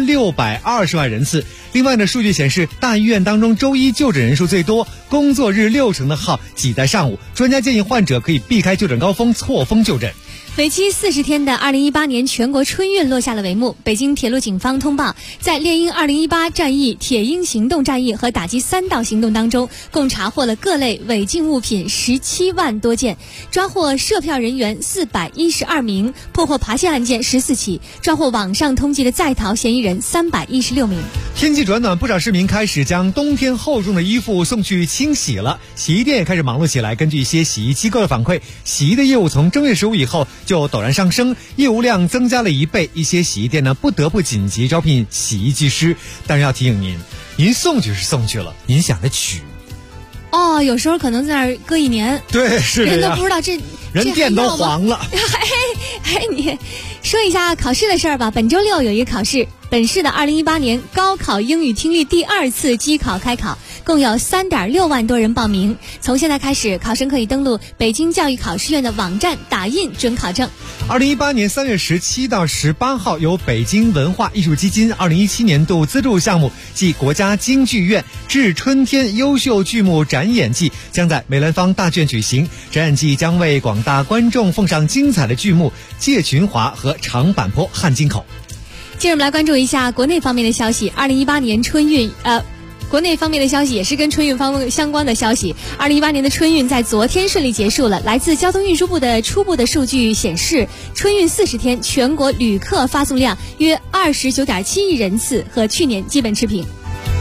1620万人次。另外呢，数据显示大医院当中周一就诊人数最多，工作日60%的号挤在上午，专家建议患者可以避开就诊高峰，错峰就诊。 为期40天的2018年全国春运落下了帷幕。北京铁路警方通报，在猎鹰2018战役、铁鹰行动战役和打击3道行动当中，共查获了各类违禁物品17万多件，抓获涉票人员412名，破获扒窃案件14起，抓获网上通缉的在逃嫌疑人316名。 天气转暖，不少市民开始将冬天厚重的衣服送去清洗了，洗衣店也开始忙碌起来。根据一些洗衣机构的反馈，洗衣的业务从正月15以后就陡然上升，业务量增加了1倍，一些洗衣店呢不得不紧急招聘洗衣技师。但是要提醒您送去是送去了，您想着取有时候可能在那儿搁1年， 对，是的呀， 人都不知道人店都黄了。 你说一下考试的事儿吧。本周6有一个考试，本市的2018年高考英语听力第2次机考开考，共有3.6万多人报名。从现在开始，考生可以登录北京教育考试院的网站打印准考证。 2018年3月17到18号，由北京文化艺术基金2017年度资助项目暨国家京剧院致春天优秀剧目展演季将在梅兰芳大剧院举行。展演季将为广大观众奉上精彩的剧目《借群华》和《长坂坡汉津口》。 接着我们来关注一下国内方面的消息。2018年春运国内方面的消息也是跟春运相关的消息。2018年的春运在昨天顺利结束了。来自交通运输部的初步的数据显示，春运40天全国旅客发送量约29.7亿人次，和去年基本持平。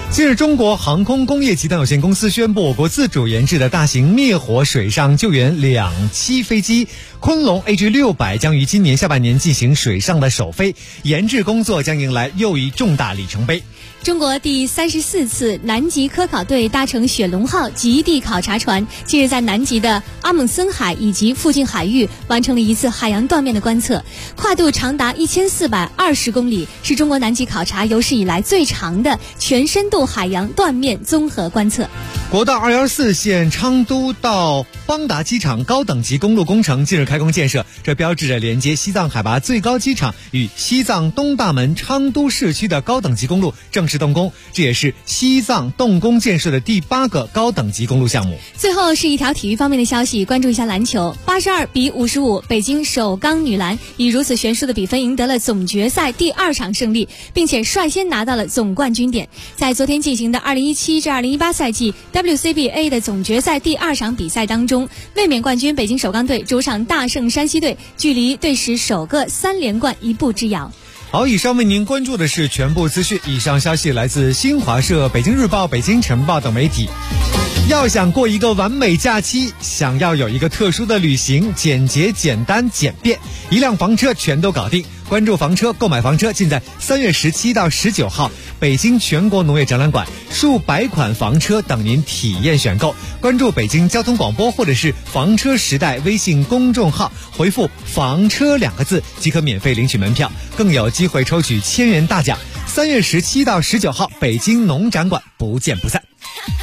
近日，中国航空工业集团有限公司宣布，我国自主研制的大型灭火水上救援2栖飞机昆龙 AG600将于今年下半年进行水上的首飞，研制工作将迎来又一重大里程碑。 中国第34次南极科考队搭乘雪龙号极地考察船，近日在南极的阿蒙森海以及附近海域完成了一次海洋断面的观测，跨度长达1420公里，是中国南极考察有史以来最长的全深度海洋断面综合观测。 国道214线昌都到邦达机场高等级公路工程近日开工建设，这标志着连接西藏海拔最高机场与西藏东大门昌都市区的高等级公路正式动工，这也是西藏动工建设的第8个高等级公路项目。 最后是一条体育方面的消息，关注一下篮球，82-55，北京首钢女篮以如此悬殊的比分赢得了总决赛第2场胜利，并且率先拿到了总冠军点。在昨天进行的2017至2018赛季 WCBA 的总决赛第2场比赛当中，卫冕冠军北京首钢队主场大胜山西队，距离队史首个3连冠一步之遥。 好，以上为您关注的是全部资讯。以上消息来自新华社、北京日报、北京晨报等媒体。要想过一个完美假期，想要有一个特殊的旅行，简洁、简单、简便，一辆房车全都搞定。关注房车，购买房车尽在3月17到19号北京全国农业展览馆，数百款房车等您体验选购。关注北京交通广播或者是房车时代微信公众号，回复房车2个字即可免费领取门票，更有机会抽取1000元大奖。3月17到19号北京农展馆，不见不散。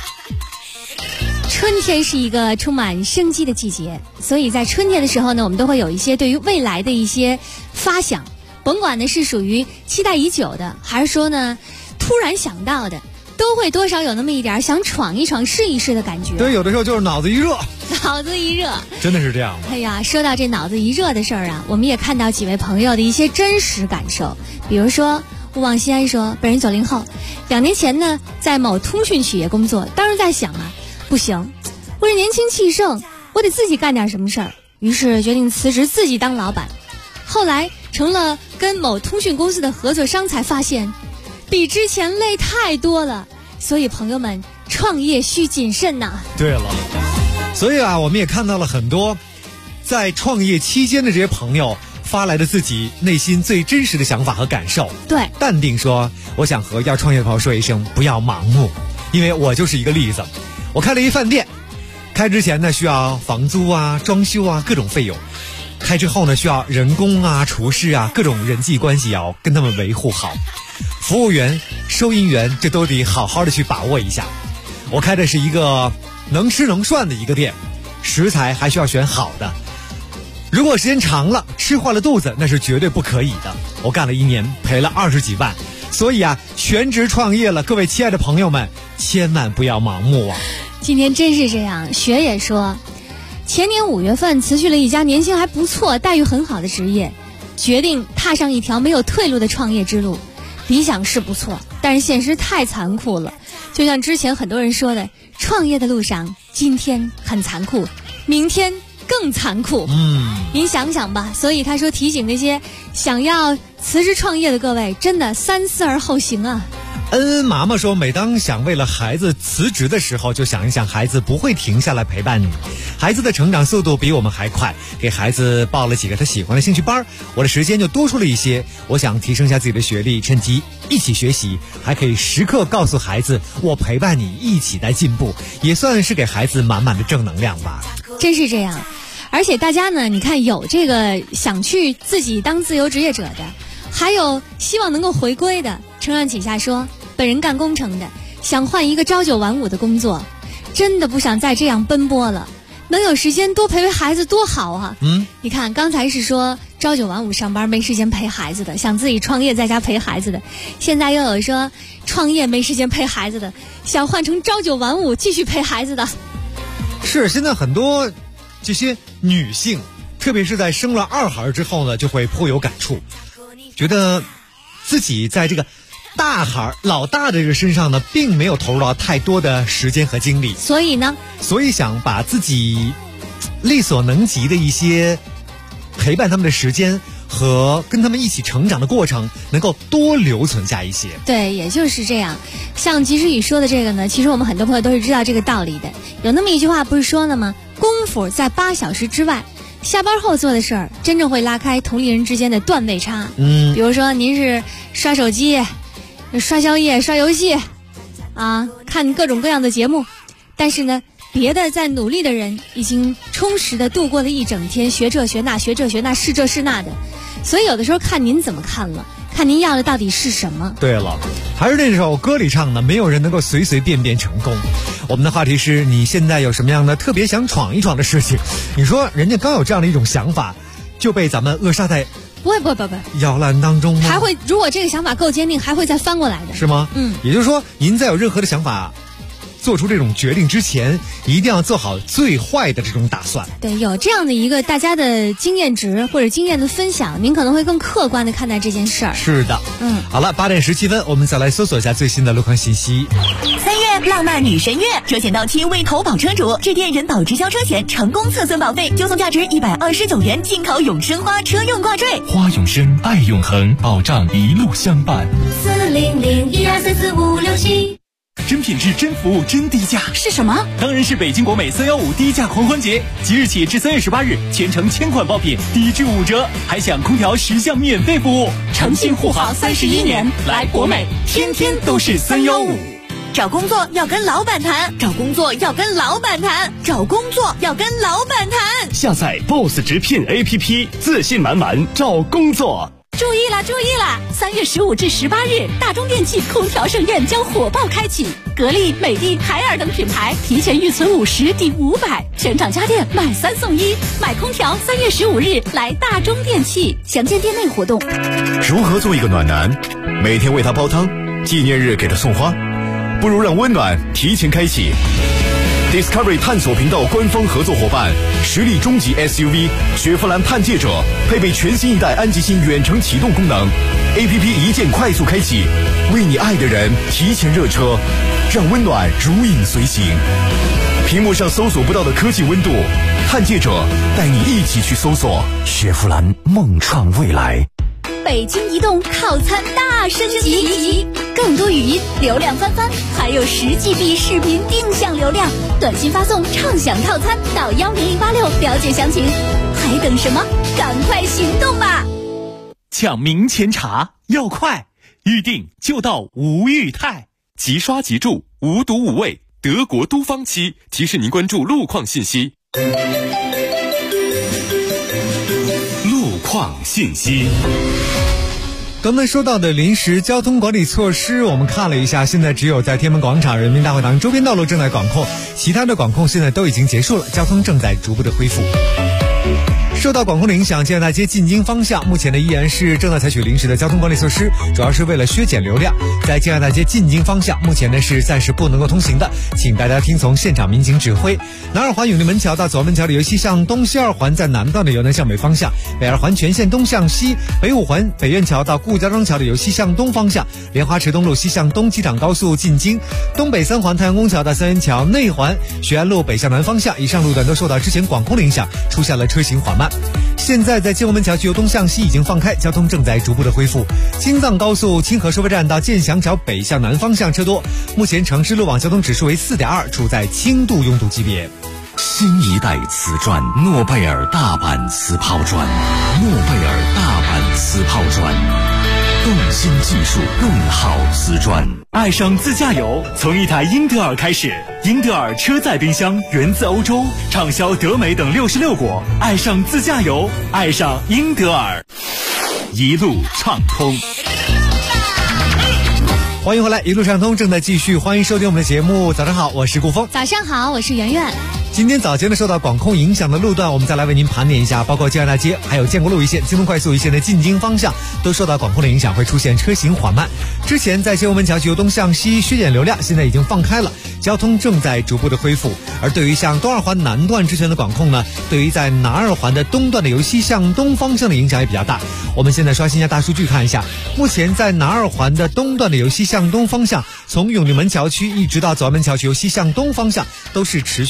春天是一个充满生机的季节，所以在春天的时候呢，我们都会有一些对于未来的一些发想，甭管呢是属于期待已久的，还是说呢突然想到的，都会多少有那么一点想闯一闯试一试的感觉。 对，有的时候就是脑子一热，真的是这样吗？ 哎呀，说到这脑子一热的事儿啊，我们也看到几位朋友的一些真实感受。比如说勿忘西安说，本人90后，2年前呢在某通讯企业工作，当时在想啊，不行，我这年轻气盛，我得自己干点什么事儿，于是决定辞职自己当老板。后来成了跟某通讯公司的合作商，才发现比之前累太多了。所以朋友们，创业需谨慎呐。 对了，所以啊，我们也看到了很多在创业期间的这些朋友发来的自己内心最真实的想法和感受。 对， 淡定说，我想和要创业的朋友说一声，不要盲目，因为我就是一个例子。我开了一饭店，开之前呢需要房租啊、装修啊各种费用，开之后呢需要人工啊、厨师啊各种人际关系要跟他们维护好，服务员、收银员这都得好好的去把握一下。我开的是一个能吃能涮的一个店，食材还需要选好的，如果时间长了吃坏了肚子，那是绝对不可以的。我干了1年，赔了20几万。所以啊，全职创业了，各位亲爱的朋友们，千万不要盲目啊！ 今天真是这样。雪也说，前年5月份辞去了一家年薪还不错、待遇很好的职业，决定踏上一条没有退路的创业之路。理想是不错，但是现实太残酷了。就像之前很多人说的，创业的路上，今天很残酷，明天更残酷。您想想吧。所以他说，提醒那些想要辞职创业的各位，真的三思而后行啊。 恩妈妈说，每当想为了孩子辞职的时候，就想一想孩子不会停下来陪伴你，孩子的成长速度比我们还快，给孩子报了几个他喜欢的兴趣班，我的时间就多出了一些。我想提升一下自己的学历，趁机一起学习，还可以时刻告诉孩子，我陪伴你一起在进步，也算是给孩子满满的正能量吧。 真是这样。而且大家呢，你看有这个想去自己当自由职业者的，还有希望能够回归的。承让启下说，本人干工程的，想换一个朝9晚5的工作，真的不想再这样奔波了，能有时间多陪陪孩子多好啊。你看刚才是说朝9晚5上班没时间陪孩子的，想自己创业在家陪孩子的，现在又有说创业没时间陪孩子的，想换成朝9晚5继续陪孩子的。 是，现在很多这些女性，特别是在生了2孩之后呢，就会颇有感触，觉得自己在这个大孩老大的这个身上呢，并没有投入到太多的时间和精力， 所以想把自己力所能及的一些陪伴他们的时间和跟他们一起成长的过程能够多留存下一些。 对，也就是这样。像及时雨说的这个呢，其实我们很多朋友都是知道这个道理的。有那么一句话不是说了吗？功夫在8小时之外，下班后做的事儿真正会拉开同龄人之间的段位差。比如说您是刷手机、刷宵夜、刷游戏啊，看各种各样的节目，但是呢，别的在努力的人已经充实的度过了一整天，学这学那，学这学那，是这是那的。所以有的时候看您怎么看了，看您要的到底是什么。 对了，还是那首歌里唱的，没有人能够随随便便成功。我们的话题是，你现在有什么样的特别想闯一闯的事情？你说人家刚有这样的一种想法，就被咱们扼杀在不摇篮当中吗？ 还会，如果这个想法够坚定，还会再翻过来的。 是吗？也就是说，您在有任何的想法做出这种决定之前，一定要做好最坏的这种打算。 对，有这样的一个大家的经验值或者经验的分享，您可能会更客观的看待这件事儿。 是的，好了，8点17分，我们再来搜索一下最新的路况信息。 3月浪漫女神月，车险到期未投保车主致电人保直销车险成功测算保费，就送价值129元进口永生花车用挂坠。 花永生，爱永恒，保障一路相伴。 40012345667。 真品质、真服务、真低价是什么？ 当然是北京国美315低价狂欢节，即日起至3月18日，全程1000款爆品低至5折，还享空调10项免费服务。 诚信护航31年，来国美天天都是315。 找工作要跟老板谈，找工作要跟老板谈，找工作要跟老板谈。 下载 BOSS 直聘 APP， 自信满满找工作。 注意啦！3月15至18日，大中电器空调盛宴将火爆开启，格力、美的、海尔等品牌提前预存50抵500，全场家电买3送1，买空调3月15日来大中电器，详见店内活动。 如何做一个暖男？每天为他煲汤，纪念日给他送花，不如让温暖提前开启。Discovery 探索频道官方合作伙伴，实力中级 SUV 雪佛兰探界者，配备全新一代安吉星远程启动功能 ，APP 一键快速开启，为你爱的人提前热车，让温暖如影随形。屏幕上搜索不到的科技温度，探界者带你一起去搜索。雪佛兰梦创未来。 北京移动套餐大升级，更多语音流量翻番，还有10GB 视频定向流量，短信发送畅享套餐到10086了解详情。还等什么？赶快行动吧！ 抢明前茶要快，预定就到吴裕泰，即刷即住，无毒无味，德国都方期。提示您关注路况信息。 路况信息。 刚才说到的临时交通管理措施，我们看了一下，现在只有在天安门广场、人民大会堂周边道路正在管控，其他的管控现在都已经结束了，交通正在逐步的恢复。受到管控的影响，建安大街进京方向目前呢依然是正在采取临时的交通管理措施，主要是为了削减流量。在建安大街进京方向目前呢是暂时不能够通行的，请大家听从现场民警指挥。南二环永利门桥到左门桥的由西向东，西二环在南段的由南向北方向，北二环全线东向西，北五环北苑桥到顾家庄桥的由西向东方向，莲花池东路西向东机场高速进京，东北三环太阳宫桥到三元桥，内环学安路北向南方向，以上路段都受到之前管控的影响，出现了车行缓慢。现在在建国门桥具由东向西已经放开，交通正在逐步的恢复。京藏高速清河收费站到建祥桥北向南方向车多，目前城市路网交通指数为4.2，处在轻度拥堵级别。 新一代瓷砖，诺贝尔大阪瓷抛砖，诺贝尔大阪瓷抛砖，更新技术，更好瓷砖。 爱上自驾游，从一台英德尔开始。英德尔车载冰箱源自欧洲，畅销德美等66国。爱上自驾游，爱上英德尔，一路畅通。 欢迎回来，一路畅通正在继续，欢迎收听我们的节目。早上好，我是顾峰。 早上好，我是圆圆。 今天早间呢，受到管控影响的路段，我们再来为您盘点一下，包括建安大街、还有建国路一线、京东快速一线的进京方向，都受到管控的影响，会出现车行缓慢。之前在建国门桥由东向西削减流量，现在已经放开了，交通正在逐步的恢复。而对于像东二环南段之前的管控呢，对于在南二环的东段的由西向东方向的影响也比较大。我们现在刷新一下大数据看一下，目前在南二环的东段的由西向东方向，从永定门桥区一直到左安门桥区由西向东方向，都是持续车行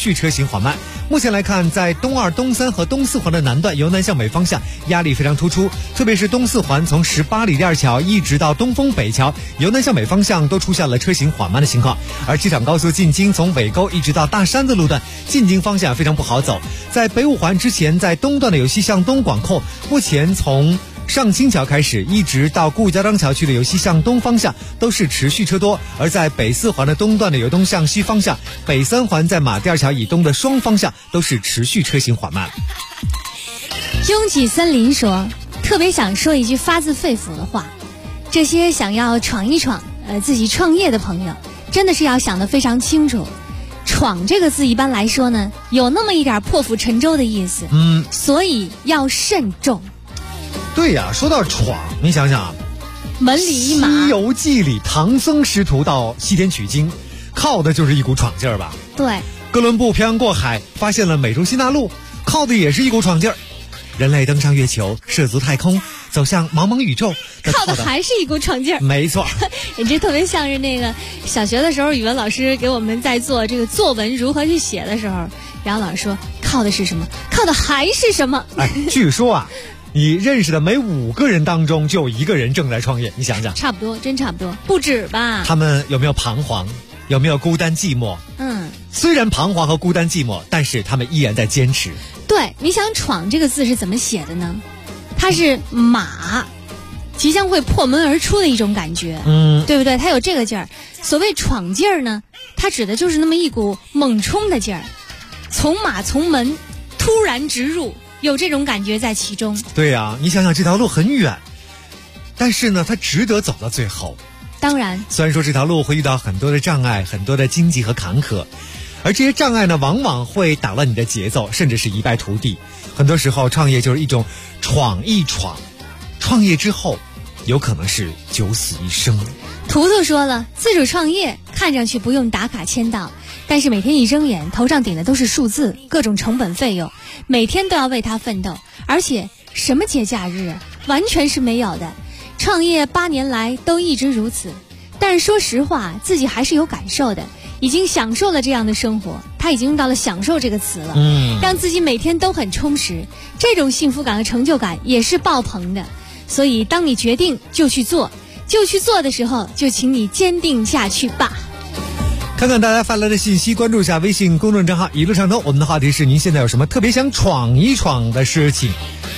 缓慢。目前来看，在东2、东3和东4环的南段由南向北方向压力非常突出，特别是东4环从18里店桥一直到东风北桥由南向北方向都出现了车行缓慢的情况。而机场高速进京从尾沟一直到大山子路段进京方向非常不好走。在北5环之前，在东段的由西向东管控，目前从上清桥开始一直到顾家庄桥区的由西向东方向都是持续车多，而在北4环的东段的由东向西方向，北3环在马甸桥以东的双方向都是持续车行缓慢。 拥挤森林说，特别想说一句发自肺腑的话，这些想要闯一闯自己创业的朋友，真的是要想得非常清楚。闯这个字一般来说呢，有那么一点破釜沉舟的意思，所以要慎重。 对呀，说到闯，你想想， 门里一马， 《西游记》里唐僧师徒到西天取经，靠的就是一股闯劲儿吧？ 对。 哥伦布漂洋过海，发现了美洲新大陆，靠的也是一股闯劲儿。人类登上月球，涉足太空，走向茫茫宇宙， 靠的还是一股闯劲儿。 没错。 你这特别像是那个小学的时候，语文老师给我们在做这个作文如何去写的时候，然后老师说靠的是什么？靠的还是什么？ 据说啊，你认识的每5个人当中就有1个人正在创业，你想想。 差不多，真差不多，不止吧？ 他们有没有彷徨？有没有孤单寂寞？虽然彷徨和孤单寂寞，但是他们依然在坚持。 对，你想闯这个字是怎么写的呢？它是马即将会破门而出的一种感觉，对不对？它有这个劲儿。所谓闯劲儿呢，它指的就是那么一股猛冲的劲儿，从马从门突然直入，有这种感觉在其中。 对呀，你想想这条路很远，但是呢，它值得走到最后。 当然， 虽然说这条路会遇到很多的障碍，很多的荆棘和坎坷，而这些障碍呢，往往会打乱你的节奏，甚至是一败涂地。很多时候，创业就是一种闯一闯，创业之后，有可能是九死一生。 图图说了，自主创业看上去不用打卡签到，但是每天一睁眼，头上顶的都是数字，各种成本费用，每天都要为它奋斗，而且什么节假日完全是没有的。创业8年来都一直如此，但是说实话，自己还是有感受的，已经享受了这样的生活。他已经用到了享受这个词了，让自己每天都很充实，这种幸福感和成就感也是爆棚的。所以当你决定就去做的时候，就请你坚定下去吧。 看看大家发来的信息，关注一下微信公众账号一路畅通。我们的话题是，您现在有什么特别想闯一闯的事情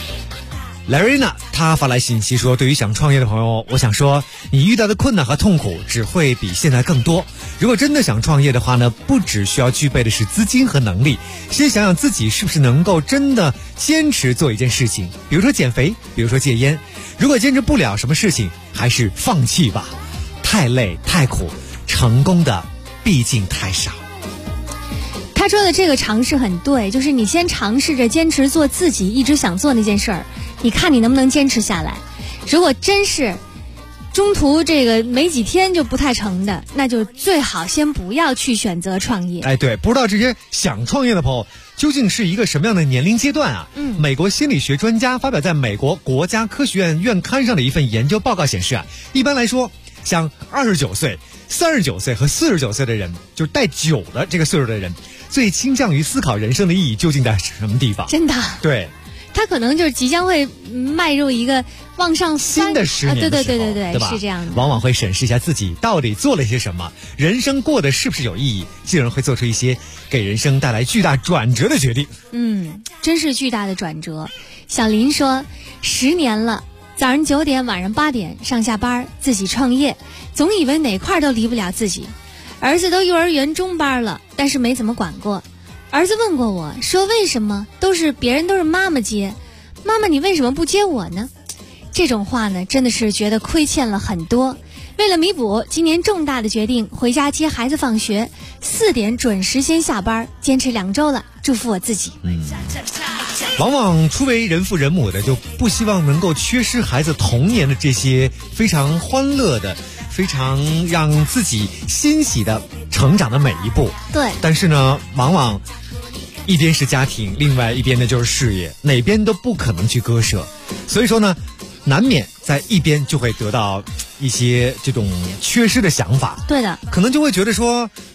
？Larina 她发来信息说，对于想创业的朋友，我想说，你遇到的困难和痛苦只会比现在更多。如果真的想创业的话呢，不只需要具备的是资金和能力，先想想自己是不是能够真的坚持做一件事情，比如说减肥，比如说戒烟。如果坚持不了什么事情，还是放弃吧，太累太苦，成功的毕竟太少。 他说的这个尝试很对，就是你先尝试着坚持做自己一直想做那件事儿，你看你能不能坚持下来。如果真是中途这个没几天就不太成的，那就最好先不要去选择创业。 对，不知道这些想创业的朋友究竟是一个什么样的年龄阶段啊？美国心理学专家发表在美国国家科学院院刊上的一份研究报告显示啊，一般来说，像29岁、39岁和49岁的人，就是带9的这个岁数的人，最倾向于思考人生的意义究竟在什么地方。 真的？ 对， 他可能就是即将会迈入一个往上新的10年的时候， 对吧？是这样的。 往往会审视一下自己到底做了些什么，人生过得是不是有意义，进而会做出一些给人生带来巨大转折的决定。 真是巨大的转折。小林说，10年了，早上9点，晚上8点上下班，自己创业，总以为哪块都离不了自己。儿子都幼儿园中班了，但是没怎么管过。儿子问过我，说为什么别人都是妈妈接，妈妈你为什么不接我呢？这种话呢，真的是觉得亏欠了很多。为了弥补，今年重大的决定，回家接孩子放学，4点准时先下班，坚持2周了，祝福我自己。 往往初为人父人母的，就不希望能够缺失孩子童年的这些非常欢乐的、非常让自己欣喜的成长的每一步。 对。 但是呢，往往一边是家庭，另外一边呢就是事业，哪边都不可能去割舍。所以说呢，难免在一边就会得到一些这种缺失的想法。 对的。 可能就会觉得说，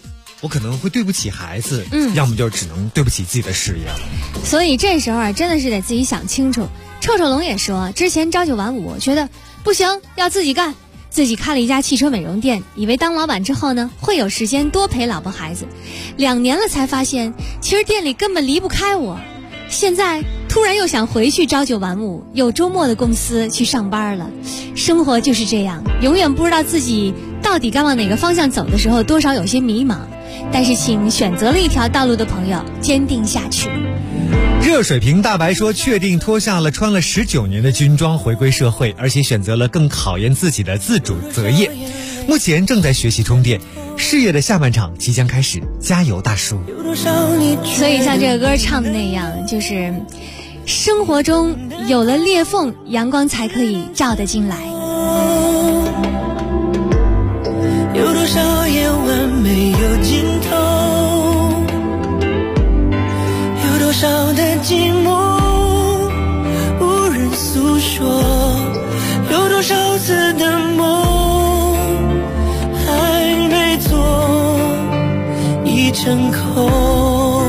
我可能会对不起孩子，要么就只能对不起自己的事业了。 所以这时候啊，真的是得自己想清楚。臭臭龙也说，之前朝9晚5，觉得不行，要自己干，自己开了一家汽车美容店，以为当老板之后呢，会有时间多陪老婆孩子。2年了才发现，其实店里根本离不开我。现在突然又想回去朝9晚5，有周末的公司去上班了。生活就是这样，永远不知道自己到底该往哪个方向走的时候，多少有些迷茫。但是请选择了一条道路的朋友坚定下去。 热水瓶大白说，确定脱下了穿了19年的军装回归社会，而且选择了更考验自己的自主择业，目前正在学习充电，事业的下半场即将开始，加油大叔。 所以像这个歌唱的那样，就是生活中有了裂缝，阳光才可以照得进来。 有多少夜晚没有尽头，有多少的寂寞无人诉说，有多少次的梦还没做已成空。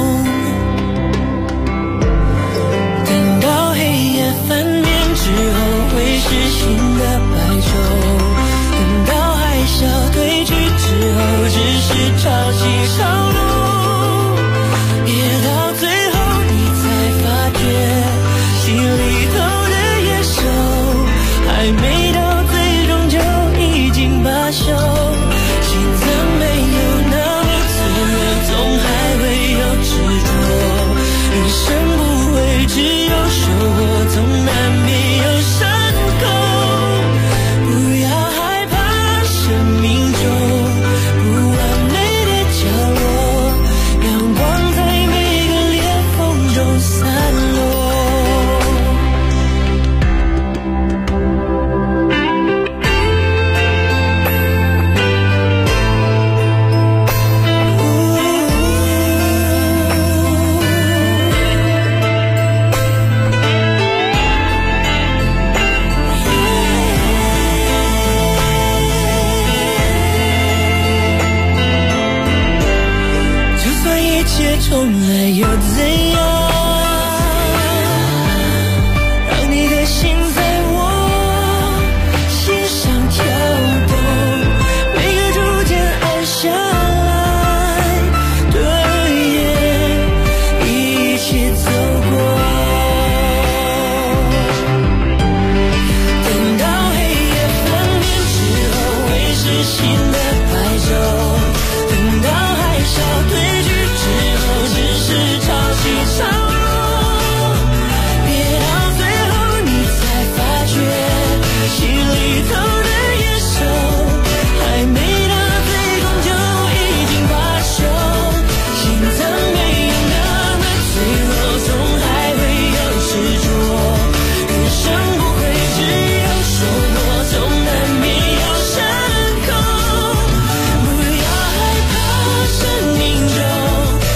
等到黑夜翻面之后，会是新的白昼。等到海啸退去之后，只是潮起潮落，别到最后你才发觉，心里头的野兽还没到最终就已经罢休。心脏没有那么脆弱，总还会有执着，人生不会只有收获，总难免有伤口。从来又怎样，让你的心在我心上跳动，每个逐渐暗下来对眼一起走过。等到黑夜翻面之后，会是新的白昼。等到海啸退去之后，只是潮起潮落，别到最后你才发觉，心里头的野兽还没到最终就已经罢休。心脏没有那么脆弱，总还会有执着，人生不会只有收获，总难免有伤口。不要害怕生命中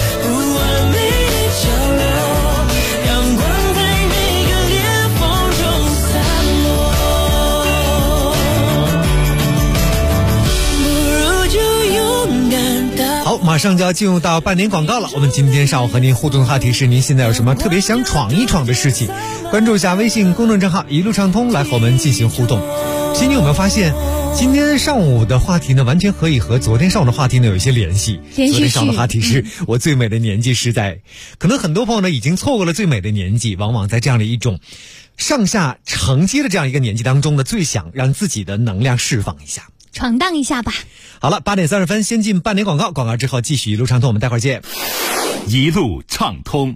马上就要进入到半点广告了。我们今天上午和您互动的话题是：您现在有什么特别想闯一闯的事情？关注一下微信公众账号一路畅通，来和我们进行互动。今天有没有发现，今天上午的话题呢，完全可以和昨天上午的话题呢有一些联系。昨天上午的话题是我最美的年纪是在，可能很多朋友呢已经错过了最美的年纪，往往在这样的一种上下承接的这样一个年纪当中呢，最想让自己的能量释放一下。 闯荡一下吧。 好了，8点30分，先进半点广告，广告之后继续一路畅通，我们待会儿见。 一路畅通。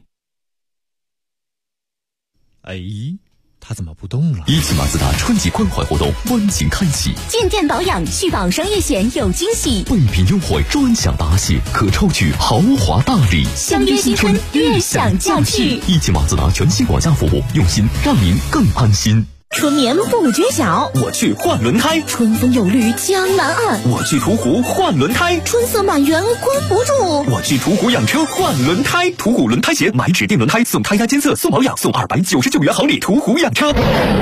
哎，他怎么不动了？ 一汽马自达春季关怀活动温情开启， 进店保养续保商业险有惊喜， 备品优惠专享答谢，可抽取豪华大礼。 相约新春，悦享驾趣。 一汽马自达全新管家服务，用心让您更安心。 春眠不觉晓， 我去换轮胎； 春风有绿江南岸， 我去途虎换轮胎； 春色满园关不住， 我去途虎养车换轮胎。途虎轮胎险，买指定轮胎送胎压监测、送保养、送299元好礼。途虎养车。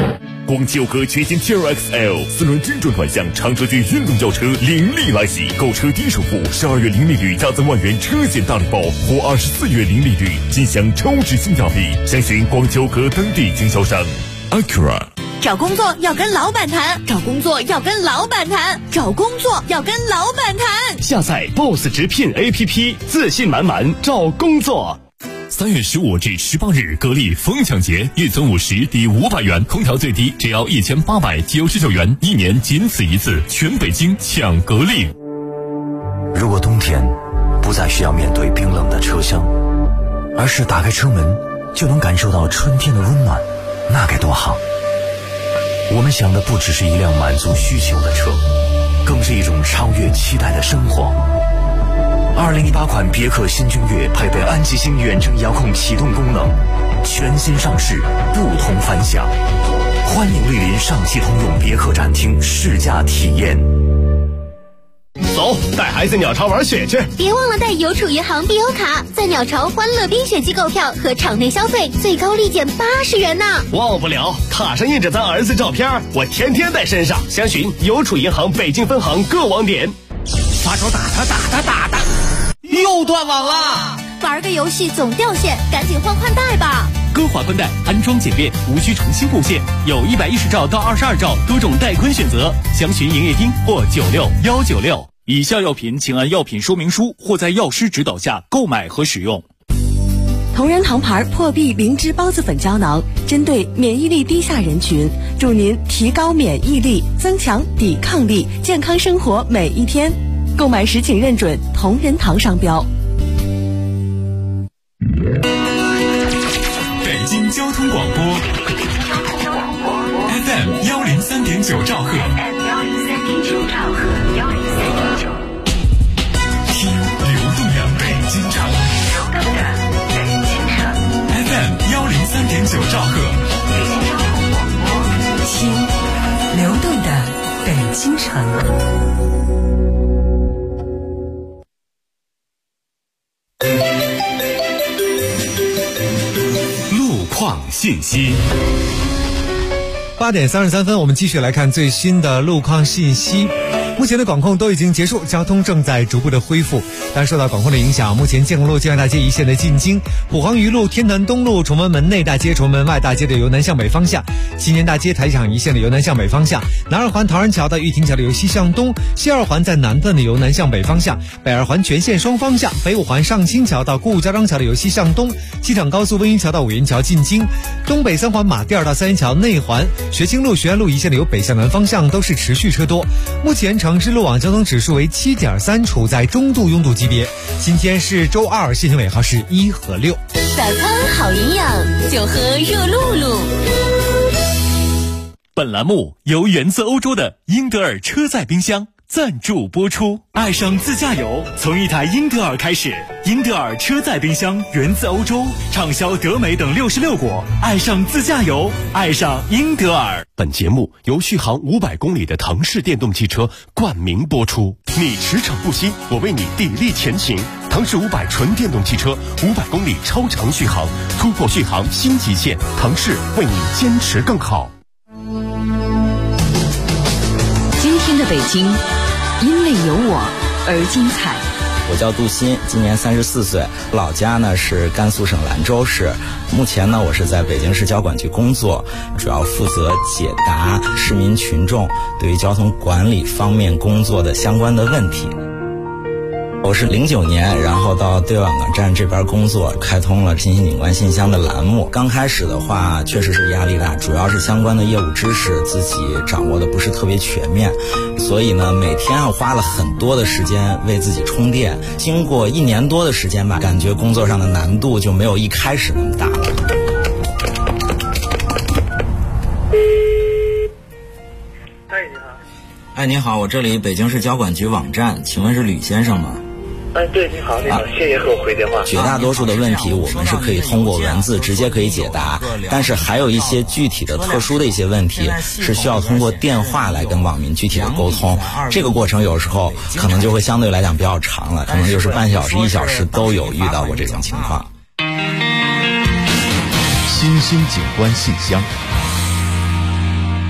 广汽讴歌全新 TRXL 4轮精准款项长车距运动轿车凌厉来袭，购车低首付，12月零利率加赠万元车险大礼包，或24月零利率，尽享超值性价比。详询广汽讴歌当地经销商。Acura。 找工作要跟老板谈，找工作要跟老板谈，找工作要跟老板谈。 下载 Boss 直聘 APP， 自信满满找工作。 3月15至18日，格力疯抢节，一存50抵500元，空调最低只要1899元，一年仅此一次，全北京抢格力。 如果冬天不再需要面对冰冷的车厢，而是打开车门就能感受到春天的温暖，那该多好。我们想的不只是一辆满足需求的车，更是一种超越期待的生活。2018款别克新君越配备安吉星远程遥控启动功能，全新上市，不同凡响。欢迎莅临上汽通用别克展厅试驾体验。 走，带孩子鸟巢玩雪去！ 别忘了带邮储银行必优卡，在鸟巢欢乐冰雪季购票和场内消费最高立减80元呢！ 忘不了，卡上印着咱儿子照片，我天天带身上。详询邮储银行北京分行各网点。 发愁打他，又断网了！ 玩个游戏总掉线，赶紧换宽带吧！ 歌华宽带安装简便，无需重新布线，有110兆到22兆多种带宽选择。详询营业厅或96196。以下药品请按药品说明书或在药师指导下购买和使用。 同仁堂牌破壁灵芝孢子粉胶囊，针对免疫力低下人群，助您提高免疫力，增强抵抗力，健康生活每一天。购买时请认准同仁堂商标。 北京交通广播 FM 103.9兆赫，听流动的北京城。FM 103.9兆赫， 听流动的北京城。 路况信息。 8点33分，我们继续来看最新的路况信息。目前的管控都已经结束，交通正在逐步的恢复。但受到管控的影响，目前建国路建外大街一线的进京、普黄榆路、天坛东路、崇文门内大街、崇文门外大街的由南向北方向，青年大街台场一线的由南向北方向，南二环陶然桥到玉亭桥的由西向东，西二环在南段的由南向北方向，北二环全线双方向，北五环上清桥到顾家庄桥的由西向东，机场高速温榆桥到五云桥进京，东北三环马甸到三元桥内环，学清路、学院路一线的由北向南方向都是持续车多。目前城市路网交通指数为7.3，处在中度拥堵级别。今天是周二，限行尾号是1和6。 早餐好营养，就喝热露露。 本栏目由源自欧洲的英德尔车载冰箱赞助播出。爱上自驾游，从一台英德尔开始。英德尔车载冰箱源自欧洲，畅销德美等66国。爱上自驾游，爱上英德尔。 本节目由续航500公里的腾势电动汽车冠名播出。你驰骋不息，我为你砥砺前行。腾势500纯电动汽车，500公里超长续航，突破续航新极限。腾势为你坚持更好。 今天的北京，因为有我而精彩。 我叫杜鑫，今年34岁，老家呢是甘肃省兰州市。目前呢，我是在北京市交管局工作，主要负责解答市民群众对于交通管理方面工作的相关的问题。我是09年，然后到对外网站这边工作，开通了信息景观信箱的栏目。刚开始的话，确实是压力大，主要是相关的业务知识自己掌握的不是特别全面，所以呢，每天花了很多的时间为自己充电。经过1年多的时间吧，感觉工作上的难度就没有一开始那么大了。哎，你好，我这里北京市交管局网站，请问是吕先生吗？ 对，你好，谢谢给我回电话。 绝大多数的问题我们是可以通过文字直接可以解答，但是还有一些具体的特殊的一些问题是需要通过电话来跟网民具体的沟通，这个过程有时候可能就会相对来讲比较长了，可能就是半小时、1小时都有遇到过这种情况。 新兴景观信箱。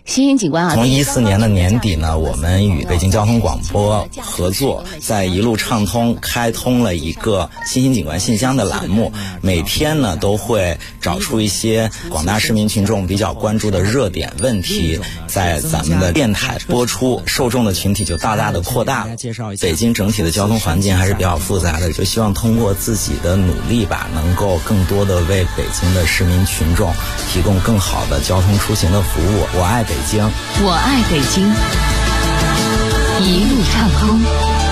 新兴景观啊。 从14年的年底呢，我们与北京交通广播合作，在一路畅通开通了一个新兴景观信箱的栏目，每天呢都会找出一些广大市民群众比较关注的热点问题，在咱们的电台播出，受众的群体就大大的扩大了。北京整体的交通环境还是比较复杂的，就希望通过自己的努力吧，能够更多的为北京的市民群众提供更好的交通出行的服务。我爱北京， 我爱北京，一路畅通。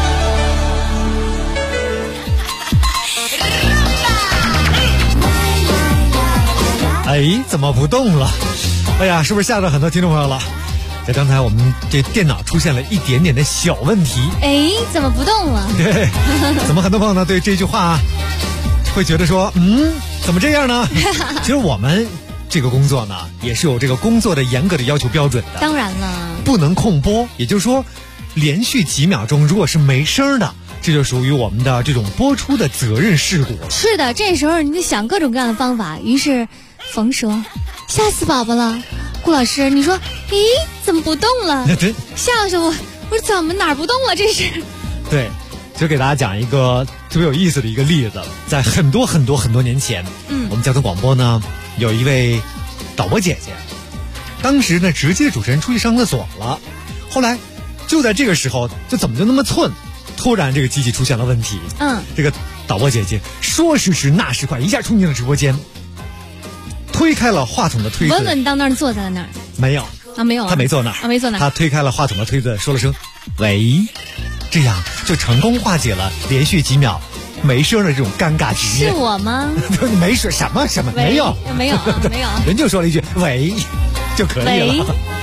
哎，怎么不动了？哎呀，是不是吓着很多听众朋友了？在刚才我们这电脑出现了一点点的小问题。 哎，怎么不动了？ 对，怎么很多朋友呢对这句话会觉得说，怎么这样呢？其实我们这个工作呢，也是有这个工作的严格的要求标准的。 当然了， 不能空播，也就是说，连续几秒钟如果是没声的，这就属于我们的这种播出的责任事故。 是的，这时候你就想各种各样的方法。于是冯说：“吓死宝宝了。”顾老师，你说，咦，怎么不动了？吓死我！我说怎么哪儿不动了？这是。 对，就给大家讲一个特别有意思的一个例子，在很多年前，我们交通广播呢有一位导播姐姐，当时呢直接主持人出去上厕所了，后来就在这个时候，就怎么就那么寸，突然这个机器出现了问题。这个导播姐姐说时迟那时快，一下冲进了直播间，推开了话筒的推子， 稳稳当当坐在了那儿。 没有啊，没有啊， 他没坐那儿啊，没坐那儿。 他推开了话筒的推子，说了声“喂”，这样就成功化解了连续几秒没声的这种尴尬局面。 是我吗？ 没事，什么没有没有啊，没有。 人就说了一句“喂”就可以了。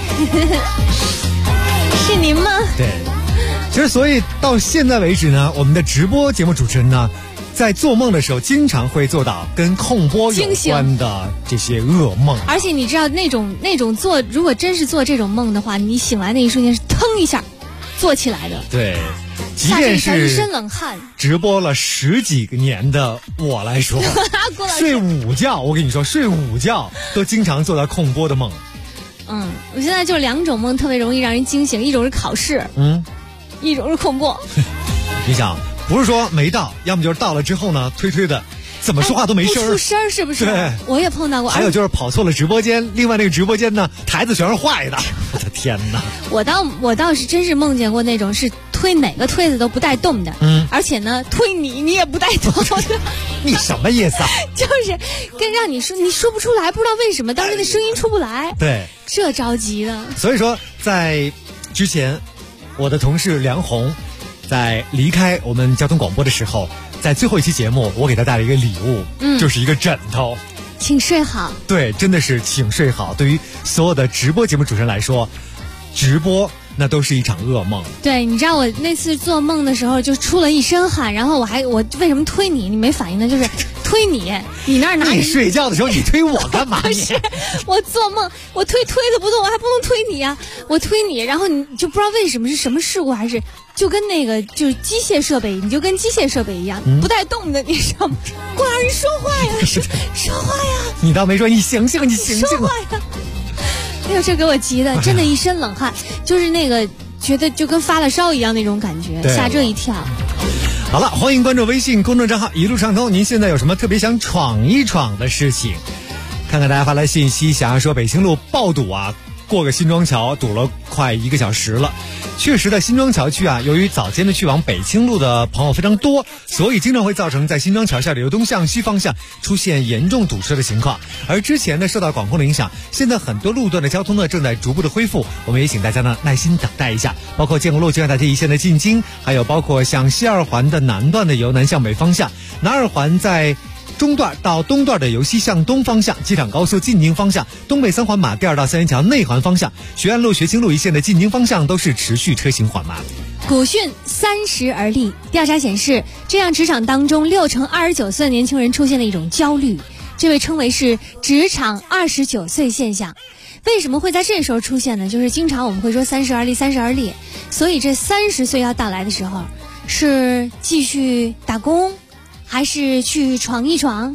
是您吗？ 对，其实所以到现在为止呢，我们的直播节目主持人呢，在做梦的时候经常会做到跟空播有关的这些噩梦。 而且你知道那种做，如果真是做这种梦的话，你醒来那一瞬间是腾一下坐起来的。 对，即便是一身冷汗， 直播了10几年的我来说，睡午觉，我跟你说，睡午觉都经常做到空播的梦。 我现在就2种梦特别容易让人惊醒，一种是考试，一种是空播。 你想，不是说没到，要么就是到了之后呢，推的怎么说话都没声儿， 不出声是不是？ 对， 我也碰到过。 还有就是跑错了直播间，另外那个直播间呢，台子全是坏的。我的天哪！ 我倒是真是梦见过那种是推哪个推子都不带动的，而且呢，推你也不带动的。 你什么意思啊？ 就是跟让你说不出来，不知道为什么当时那声音出不来。 对， 这着急的。 所以说，在之前，我的同事梁红在离开我们交通广播的时候，在最后一期节目，我给他带了一个礼物，就是一个枕头。 请睡好。 对，真的是请睡好。对于所有的直播节目主持人来说，直播那都是一场噩梦。 对，你知道我那次做梦的时候就出了一身汗，然后我为什么推你没反应呢？就是推你那儿拿你睡觉的时候你推我干嘛？ 不是，我做梦我推子不动，我还不能推你啊！我推你，然后你就不知道为什么是什么事故，还是就跟那个就是机械设备，你就跟机械设备一样，不带动的，你知道吗？顾老师说话呀，说话呀！ 你倒没说，你醒醒，你醒醒！ 说话呀！哎呦，这给我急的，真的一身冷汗，就是那个觉得就跟发了烧一样那种感觉，吓这一跳。 好了，欢迎关注微信公众账号一路畅通。您现在有什么特别想闯一闯的事情？看看大家发来信息，想要说北京路爆堵啊，过个新庄桥堵了快1个小时了。确实，在新庄桥区啊，由于早间的去往北京路的朋友非常多，所以经常会造成在新庄桥下流东向西方向出现严重堵车的情况。而之前呢，受到管控的影响，现在很多路段的交通呢正在逐步的恢复，我们也请大家呢耐心等待一下。包括建国路京大街一线的进京，还有包括像西二环的南段的由南向北方向，南二环在中段到东段的由西向东方向，机场高速进京方向，东北3环马甸到三元桥内环方向，学院路学清路一线的进京方向都是持续车行缓慢。 古训30而立，调查显示，这样职场当中6成29岁的年轻人出现了一种焦虑，这被称为是职场29岁现象。为什么会在这时候出现呢？就是经常我们会说30而立，30而立，所以这30岁要到来的时候，是继续打工，还是去闯一闯，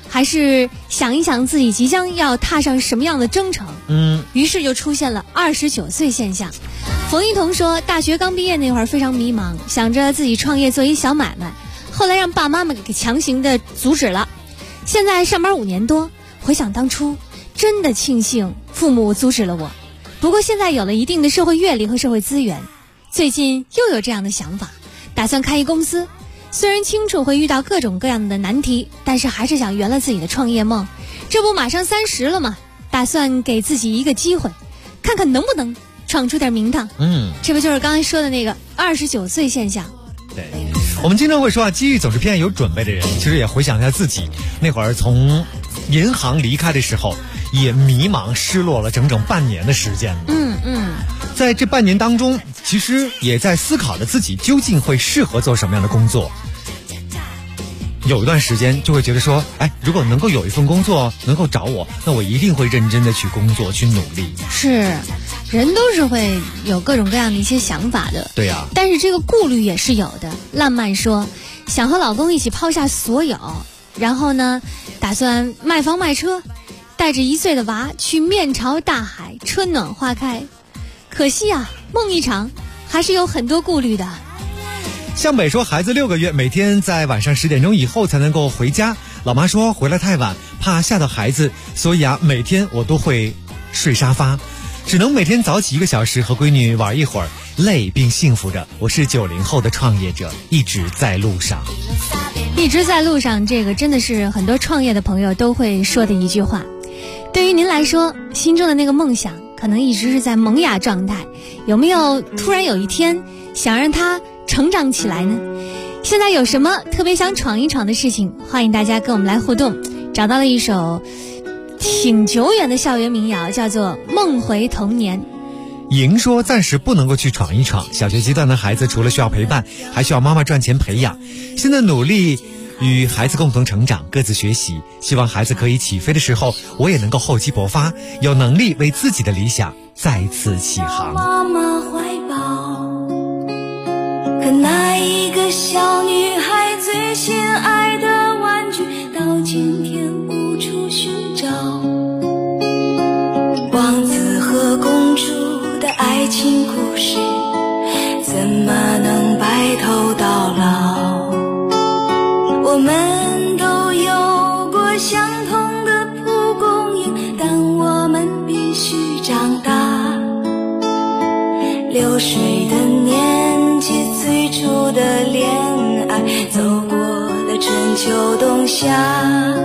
还是想一想自己即将要踏上什么样的征程。于是就出现了29岁现象。冯一彤说，大学刚毕业那会儿非常迷茫，想着自己创业做一小买卖，后来让爸妈们给强行的阻止了。现在上班5年多，回想当初，真的庆幸父母阻止了我。不过现在有了一定的社会阅历和社会资源，最近又有这样的想法，打算开一公司。虽然清楚会遇到各种各样的难题，但是还是想圆了自己的创业梦。这不马上30了嘛，打算给自己一个机会，看看能不能闯出点名堂。这不就是刚才说的那个29岁现象。 对，我们经常会说机遇总是偏有准备的人。其实也回想一下自己那会儿从银行离开的时候，也迷茫失落了整整半年的时间。在这半年当中，其实也在思考着自己究竟会适合做什么样的工作。有一段时间就会觉得说，如果能够有一份工作能够找我，那我一定会认真的去工作去努力。 是，人都是会有各种各样的一些想法的。 对呀， 但是这个顾虑也是有的。烂漫说，想和老公一起抛下所有，然后呢打算卖房卖车，带着1岁的娃去面朝大海，春暖花开。可惜啊，梦一场，还是有很多顾虑的。 向北说，孩子6个月，每天在晚上10点钟以后才能够回家。老妈说回来太晚，怕吓到孩子，所以每天我都会睡沙发，只能每天早起1个小时和闺女玩一会儿，累并幸福着。我是90后的创业者，一直在路上。 一直在路上，这个真的是很多创业的朋友都会说的一句话。对于您来说，心中的那个梦想可能一直是在萌芽状态，有没有突然有一天想让它成长起来呢？现在有什么特别想闯一闯的事情，欢迎大家跟我们来互动。找到了一首挺久远的校园民谣，叫做《梦回童年》。 莹说，暂时不能够去闯一闯，小学阶段的孩子除了需要陪伴，还需要妈妈赚钱培养。现在努力与孩子共同成长，各自学习，希望孩子可以起飞的时候，我也能够厚积薄发，有能力为自己的理想再次起航。 妈妈怀抱，可那一个小女孩最心爱的玩具，到今天无处寻找。王子和公主的爱情故事，怎么能白头到老？我们都有过相同的蒲公英，但我们必须长大。流水的年纪，最初的恋爱，走过了春秋冬夏，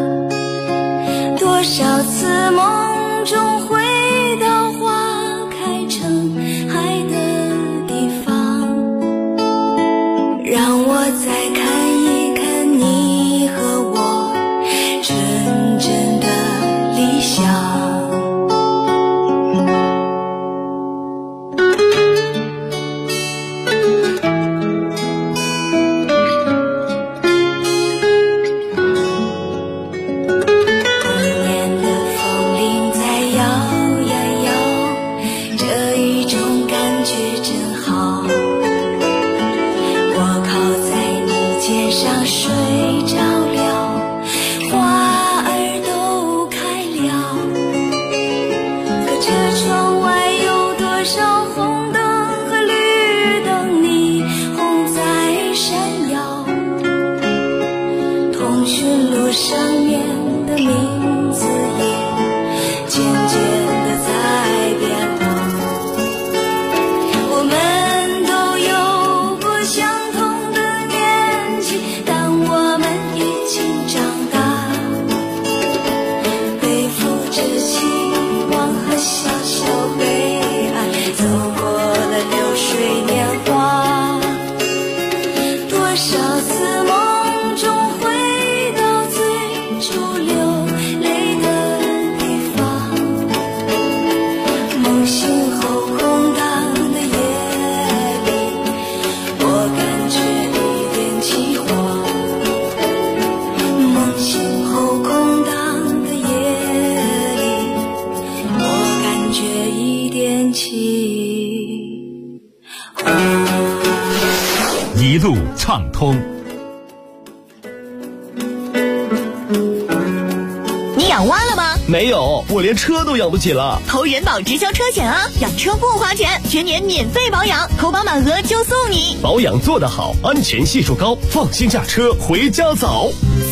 多少次梦中回到花开成海的地方，让我再看一看你和我纯真的理想。 一路畅通。 养蛙了吗？ 没有，我连车都养不起了。 投人保直销车险啊，养车不花钱，全年免费保养，投保满额就送你。 保养做得好，安全系数高，放心驾车回家早。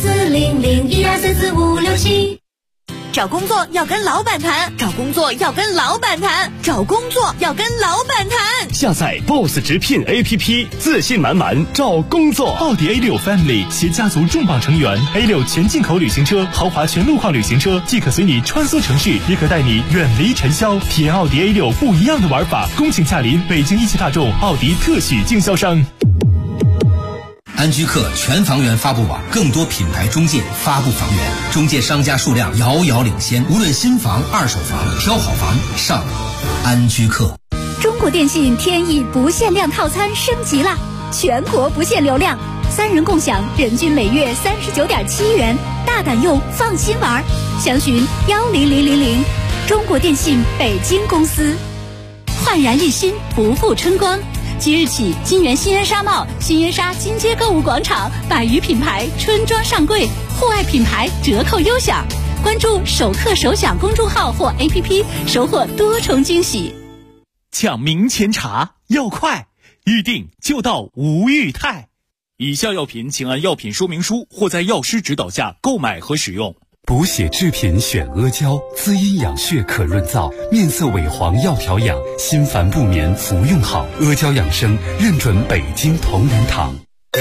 40012344567。找工作要跟老板谈，找工作要跟老板谈，找工作要跟老板谈。 下载 Boss 直聘 APP， 自信满满找工作。奥迪 A6 Family 携家族重磅成员 A6 全进口旅行车、豪华全路况旅行车，既可随你穿梭城市，也可带你远离尘嚣。体验奥迪 A6 不一样的玩法，恭请驾临北京一汽大众奥迪特许经销商。 安居客全房源发布网，更多品牌中介发布房源，中介商家数量遥遥领先。无论新房、二手房，挑好房上安居客。 中国电信天翼不限量套餐升级了，全国不限流量，3人共享，人均每月39.7元，大胆用，放心玩。详询10000，中国电信北京公司。 焕然一新，不负春光。即日起，金源新源纱帽、新源纱金街购物广场100余品牌春装上柜，户外品牌折扣优享。关注首客首享公众号或 APP， 收获多重惊喜。 抢明前茶要快，预定就到吴裕泰。以下药品请按药品说明书或在药师指导下购买和使用。 补血制品选阿胶，滋阴养血可润燥，面色萎黄要调养，心烦不眠服用好。阿胶养生认准北京同仁堂。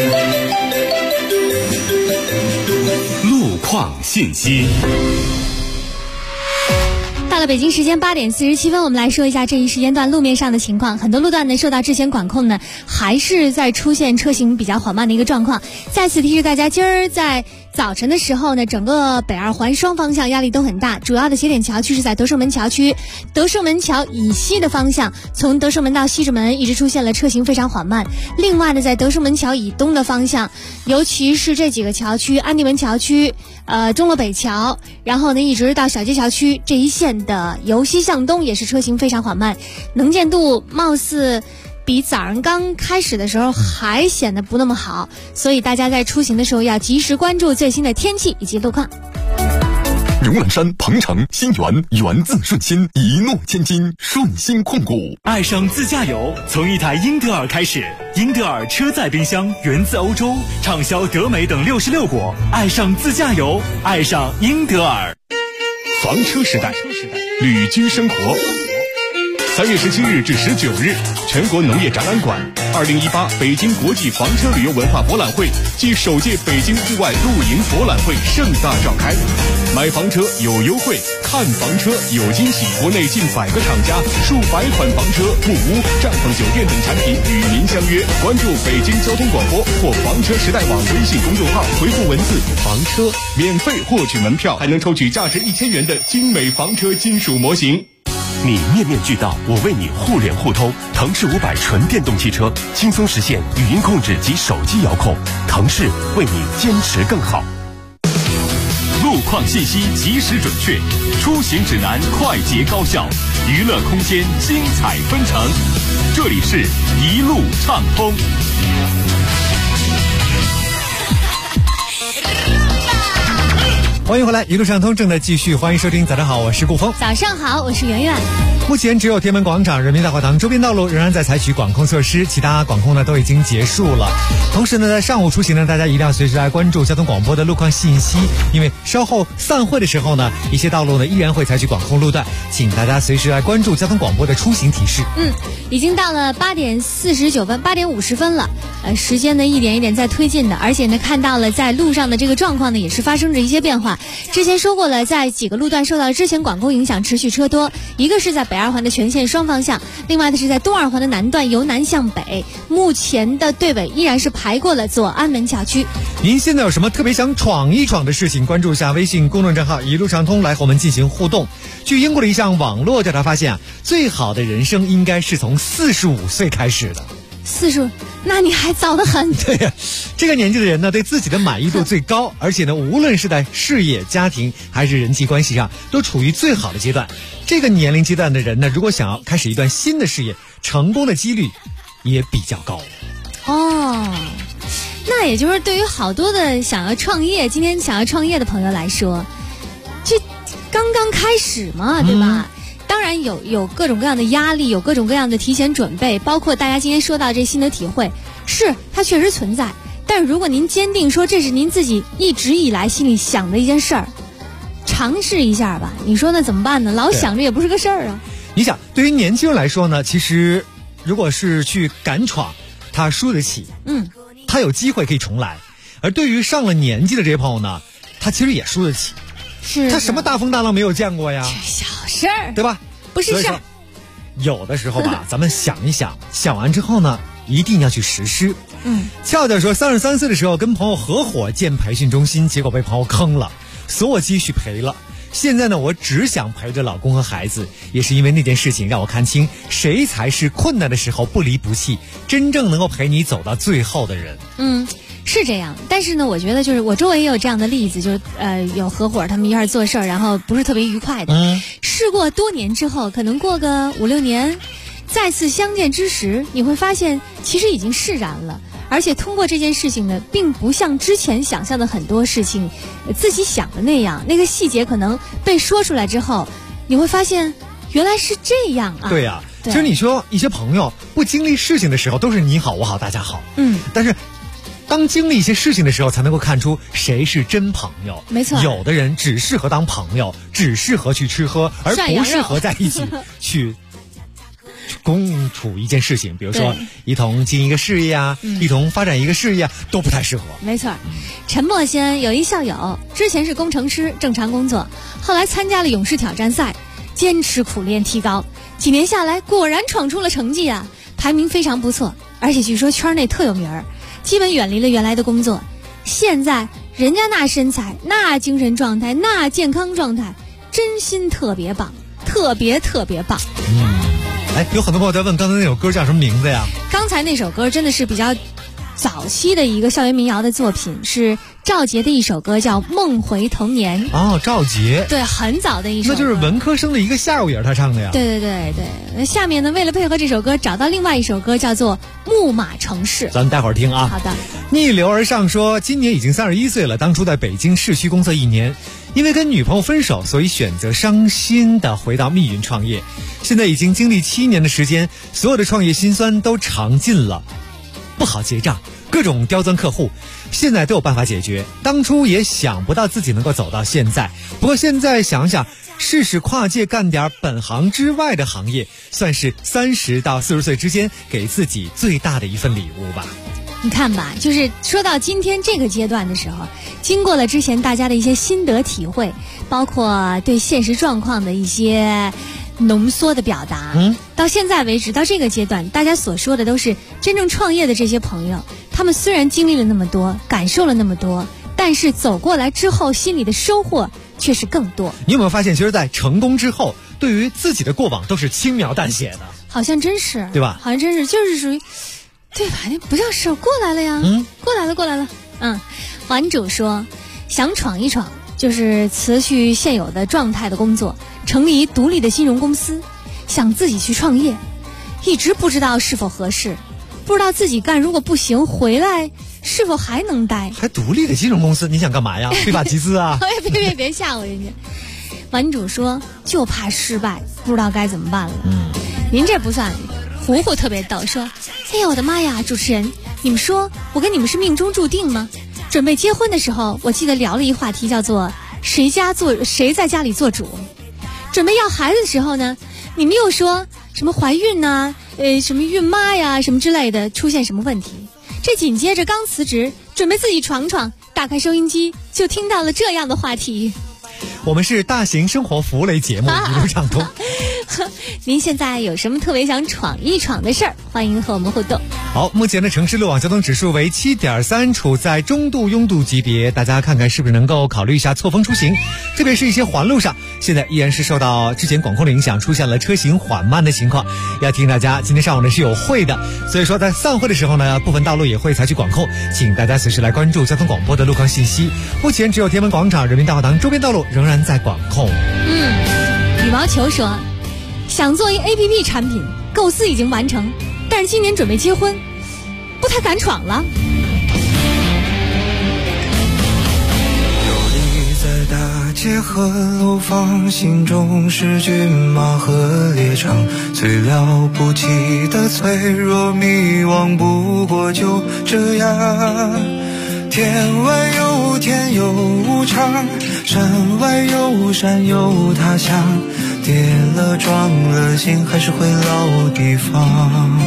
路况信息。 到了北京时间8点47分，我们来说一下这一时间段路面上的情况。很多路段呢受到之前管控呢，还是在出现车行比较缓慢的一个状况。再次提示大家，今儿在早晨的时候呢，整个北二环双方向压力都很大，主要的节点桥区是在德胜门桥区，德胜门桥以西的方向，从德胜门到西直门一直出现了车行非常缓慢。另外呢，在德胜门桥以东的方向，尤其是这几个桥区，安定门桥区、钟楼北桥，然后呢一直到小街桥区这一线的由西向东也是车行非常缓慢，能见度貌似比早上刚开始的时候还显得不那么好，所以大家在出行的时候要及时关注最新的天气以及路况。 牛栏山、鹏城、新源，源自顺心，一诺千金，顺心控股。 爱上自驾游，从一台英德尔开始。英德尔车载冰箱源自欧洲，畅销德美等66国。爱上自驾游，爱上英德尔。 房车时代，旅居生活。3月17日至19日，全国农业展览馆2018北京国际房车旅游文化博览会暨首届北京户外露营博览会盛大召开。买房车有优惠，看房车有惊喜。国内近100个厂家、数百款房车、木屋、帐篷酒店等产品与您相约。关注北京交通广播或房车时代网微信公众号，回复文字房车，免费获取门票，还能抽取价值1000元的精美房车金属模型。你面面俱到，我为你互联互通。腾势500纯电动汽车，轻松实现语音控制及手机遥控。腾势为你坚持更好。 路况信息及时准确，出行指南快捷高效，娱乐空间精彩纷呈。这里是一路畅通。 欢迎回来，一路畅通正在继续，欢迎收听。早上好，我是顾峰。 早上好，我是圆圆。 目前只有天安门广场、人民大会堂周边道路仍然在采取管控措施，其他管控呢都已经结束了。同时呢，在上午出行呢，大家一定要随时来关注交通广播的路况信息，因为稍后散会的时候呢，一些道路呢依然会采取管控路段，请大家随时来关注交通广播的出行提示。 已经到了8点49分，8点50分了。时间呢一点一点在推进的，而且呢看到了在路上的这个状况呢也是发生着一些变化。之前说过了，在几个路段受到之前管控影响，持续车多。一个是在北二环的全线双方向，另外的是在东二环的南段由南向北，目前的队尾依然是排过了左安门桥区。 您现在有什么特别想闯一闯的事情，关注一下微信公众账号一路畅通来和我们进行互动。据英国的一项网络调查发现最好的人生应该是从45岁开始的。 40，那你还早得很。 对呀，这个年纪的人呢，对自己的满意度最高，而且呢，无论是在事业、家庭还是人际关系上，都处于最好的阶段。这个年龄阶段的人呢，如果想要开始一段新的事业，成功的几率也比较高。 那也就是对于好多的想要创业的朋友来说， 这刚刚开始嘛，对吧？当然有各种各样的压力，有各种各样的提前准备，包括大家今天说到这心得体会，是它确实存在。但如果您坚定说这是您自己一直以来心里想的一件事儿，尝试一下吧。你说那怎么办呢？老想着也不是个事儿啊。 你想，对于年轻人来说呢，其实如果是去敢闯，他输得起，他有机会可以重来。而对于上了年纪的这些朋友呢，他其实也输得起。 是他什么大风大浪没有见过呀？ 小事儿， 对吧？ 不是事儿。 有的时候吧，咱们想一想，想完之后呢，一定要去实施。俏俏说，33岁的时候跟朋友合伙建培训中心，结果被朋友坑了，所有积蓄赔了。现在呢，我只想陪着老公和孩子，也是因为那件事情让我看清谁才是困难的时候不离不弃，真正能够陪你走到最后的人。 是这样，但是呢，我觉得就是我周围也有这样的例子，就是有合伙他们一块做事儿，然后不是特别愉快的。事过多年之后，可能过个5-6年，再次相见之时，你会发现其实已经释然了。而且通过这件事情呢，并不像之前想象的很多事情，自己想的那样，那个细节可能被说出来之后，你会发现原来是这样啊。 对呀，其实你说一些朋友不经历事情的时候都是你好我好大家好，但是当经历一些事情的时候，才能够看出谁是真朋友。 没错， 有的人只适合当朋友，只适合去吃喝，而不适合在一起去共处一件事情，比如说一同经营一个事业啊，一同发展一个事业啊，都不太适合。 没错，陈默先有一校友，之前是工程师，正常工作，后来参加了勇士挑战赛，坚持苦练提高，几年下来果然闯出了成绩啊，排名非常不错，而且据说圈内特有名儿，基本远离了原来的工作。现在人家那身材、那精神状态、那健康状态，真心特别棒，特别棒。 有很多朋友在问刚才那首歌叫什么名字呀？ 刚才那首歌真的是比较早期的一个校园民谣的作品，是赵杰的一首歌，叫《梦回童年》。 赵杰， 对，很早的一首歌， 那就是文科生的一个下午也是他唱的呀。 对。下面呢，为了配合这首歌，找到另外一首歌叫做《木马城市》， 咱们待会儿听啊。 好的。 逆流而上说，今年已经31岁了，当初在北京市区工作1年，因为跟女朋友分手，所以选择伤心的回到密云创业。现在已经经历7年的时间，所有的创业辛酸都尝尽了，不好结账，各种刁钻客户，现在都有办法解决。当初也想不到自己能够走到现在，不过现在想想，试试跨界干点本行之外的行业，算是30到40岁之间给自己最大的一份礼物吧。 你看吧，就是说到今天这个阶段的时候，经过了之前大家的一些心得体会，包括对现实状况的一些浓缩的表达，到现在为止，到这个阶段，大家所说的都是真正创业的这些朋友，他们虽然经历了那么多，感受了那么多，但是走过来之后，心里的收获却是更多。 你有没有发现，其实在成功之后，对于自己的过往都是轻描淡写的？ 好像真是， 对吧？ 好像真是，就是属于，对吧？那不叫事，过来了呀，过来了。玩主说，想闯一闯，就是辞去现有的状态的工作，成立独立的金融公司，想自己去创业，一直不知道是否合适，不知道自己干如果不行，回来是否还能待？ 还独立的金融公司，你想干嘛呀？非法集资啊？ 别吓唬人家。玩主说，就怕失败，不知道该怎么办了。您这不算。糊糊特别逗，说：“哎呀，我的妈呀，主持人，你们说我跟你们是命中注定吗？准备结婚的时候，我记得聊了一话题，叫做谁在家里做主。准备要孩子的时候呢，你们又说什么怀孕呐，什么孕妈呀，什么之类的，出现什么问题？这紧接着刚辞职，准备自己闯闯，打开收音机就听到了这样的话题。” 我们是大型生活服务类节目，一路畅通。 您现在有什么特别想闯一闯的事儿？欢迎和我们互动。 好，目前的城市路网交通指数为7.3，处在中度拥堵级别，大家看看是不是能够考虑一下错峰出行，特别是一些环路上，现在依然是受到之前管控的影响，出现了车行缓慢的情况。要提醒大家，今天上午呢是有会的，所以说在散会的时候呢，部分道路也会采取管控，请大家随时来关注交通广播的路况信息。目前只有天安门广场、人民大会堂周边道路仍然在管控。 羽毛球说，想做一 APP 产品，构思已经完成，但是今年准备结婚，不太敢闯了。 有你在大街和楼房，心中是骏马和猎场，最了不起的脆弱迷惘，不过就这样。天外有天有无常，山外有山有他乡，跌了撞了心还是回老地方。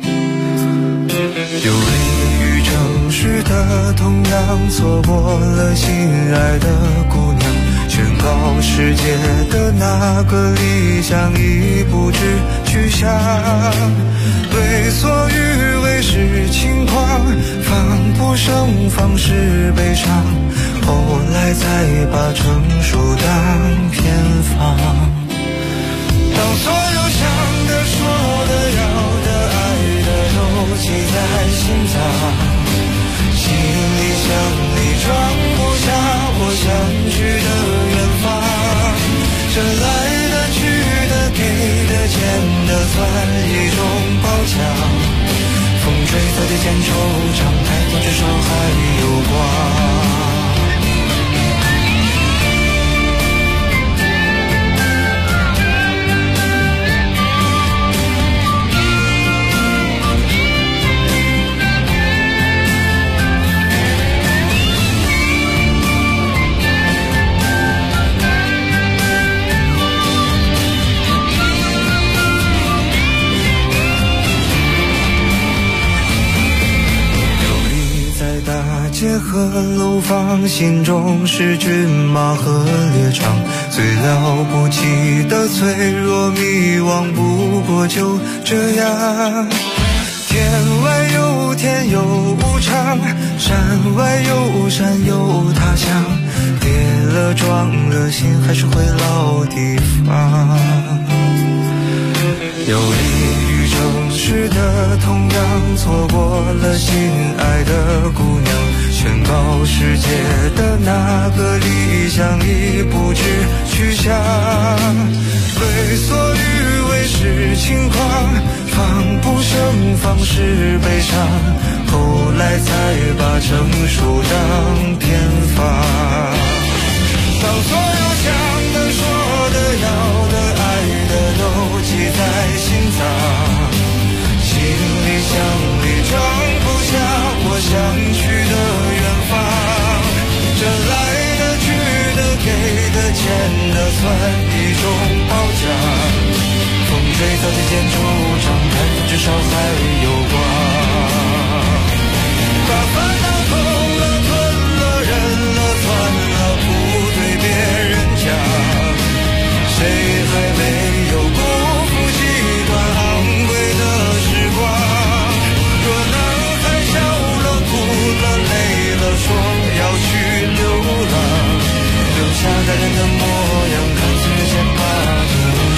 有利于城市的同样，错过了心爱的姑娘，宣告世界的那个理想已不知去向。为所欲为是轻狂，防不胜防是悲伤，后来才把成熟当偏方。当所有想的说的要的爱的都记在心脏，行李箱里装不下我想去的远方，这来的去的给的欠的算一种褒奖，风吹草低见惆怅，抬头至少还有光。街和楼房，心中是骏马和猎场，最了不起的脆弱迷惘，不过就这样。天外有天有无常，山外有山有他乡，跌了撞了心还是回老地方。有利于城市的同样，错过了心爱的姑娘，宣告世界的那个理想已不知去向。为所欲为是轻狂，防不胜防是悲伤，后来才把成熟当偏方。当所有想的说的要的爱的都记在心脏，行李箱里装不下我想去的远方，这来的去的给的欠的算一种褒奖，风吹草低见惆怅，抬头至少还有光。把烦恼吞了吞了忍了算了，不对别人讲，谁还没有辜负几段昂贵的时光。若男孩笑了哭了累了说要去流浪，留下感人的模样，看岁月先把赌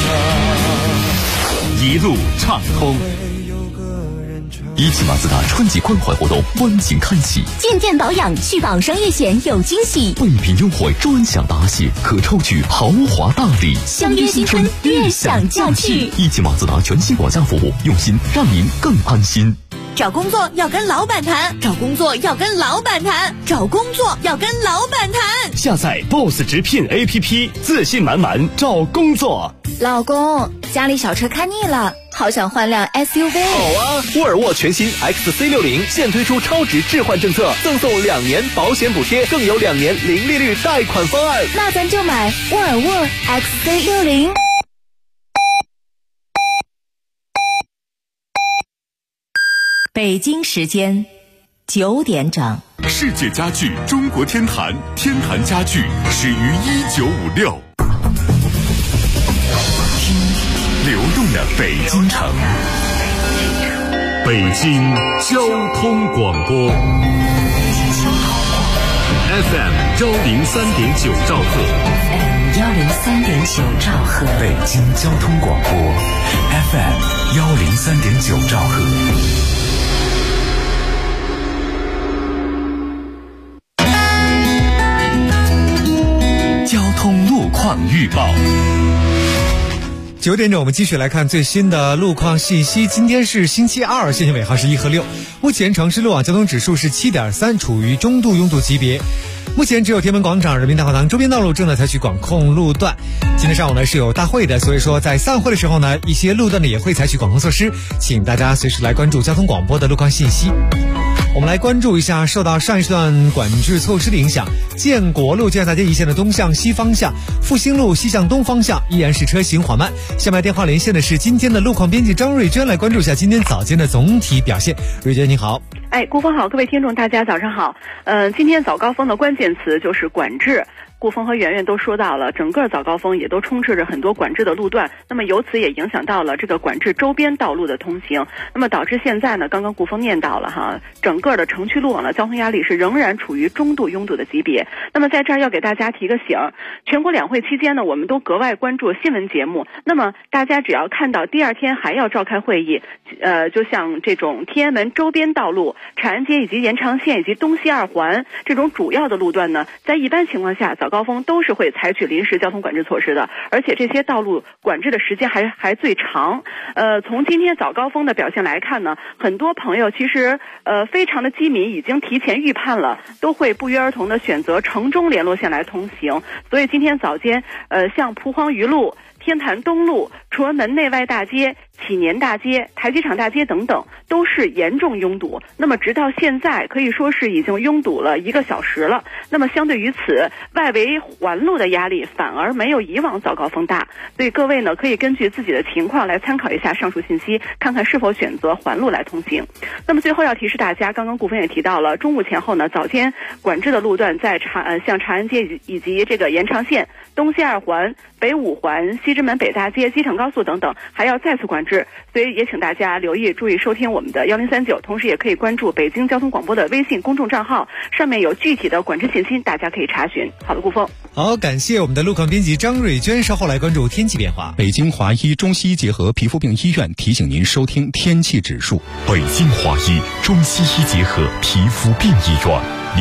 场一路畅通。一汽马自达春季关怀活动温情开启， 进店保养续保双月险有惊喜， 备品优惠专享答谢，可抽取豪华大礼。 相约新春，悦享驾趣。 一汽马自达全新管家服务，用心让您更安心。 找工作要跟老板谈，找工作要跟老板谈，找工作要跟老板谈。 下载 BOSS 直聘 APP， 自信满满找工作。 老公，家里小车看腻了，好想换辆 SUV。 好啊，沃尔沃全新 XC60现推出超值置换政策，赠送2年保险补贴，更有2年零利率贷款方案。 那咱就买沃尔沃 XC60。 北京时间9点整。 世界家具中国天坛，天坛家具始于1956。流动的北京城，北京交通广播 FM 103.9兆赫 103.9兆赫， 北京交通广播 FM 103.9兆赫。 交通路况预报。 9点整，我们继续来看最新的路况信息。今天是星期二，限行尾号是1和6。目前城市路网交通指数是7.3，处于中度拥堵级别。目前只有天安门广场、人民大会堂周边道路正在采取管控路段。今天上午呢是有大会的，所以说在散会的时候呢，一些路段呢也会采取管控措施，请大家随时来关注交通广播的路况信息。我们来关注一下，受到上一时段管制措施的影响，建国路建大街一线的东向西方向、复兴路西向东方向依然是车行缓慢。下面电话连线的是今天的路况编辑张瑞娟，来关注一下今天早间的总体表现。瑞娟你好。 顾峰好，各位听众大家早上好。今天早高峰的关键词就是管制。顾峰和圆圆都说到了，整个早高峰也都充斥着很多管制的路段，那么由此也影响到了这个管制周边道路的通行，那么导致现在呢，刚刚顾峰念到了哈，整个的城区路网的交通压力是仍然处于中度拥堵的级别。那么在这儿要给大家提个醒，全国两会期间呢，我们都格外关注新闻节目，那么大家只要看到第二天还要召开会议，就像这种天安门周边道路、长安街以及延长线以及东西二环这种主要的路段呢，在一般情况下早高峰都是会采取临时交通管制措施的，而且这些道路管制的时间还最长。从今天早高峰的表现来看呢，很多朋友其实非常的机敏，已经提前预判了，都会不约而同的选择城中联络线来通行。所以今天早间像蒲黄榆路、天坛东路、崇文门内外大街、启年大街、台机场大街等等都是严重拥堵，那么直到现在可以说是已经拥堵了1个小时了。那么相对于此，外围环路的压力反而没有以往早高峰大，所以各位呢可以根据自己的情况来参考一下上述信息，看看是否选择环路来通行。那么最后要提示大家，刚刚顾峰也提到了，中午前后呢早间管制的路段在像长安街以及这个延长线、东西二环、北五环、西直门北大街、机场高速等等还要再次管制，所以也请大家留意注意收听我们的1039，同时也可以关注北京交通广播的微信公众账号，上面有具体的管制信息，大家可以查询。好的，顾峰。 好，感谢我们的路况编辑张瑞娟，稍后来关注天气变化。 北京华医中西医结合皮肤病医院提醒您收听天气指数。 北京华医中西医结合皮肤病医院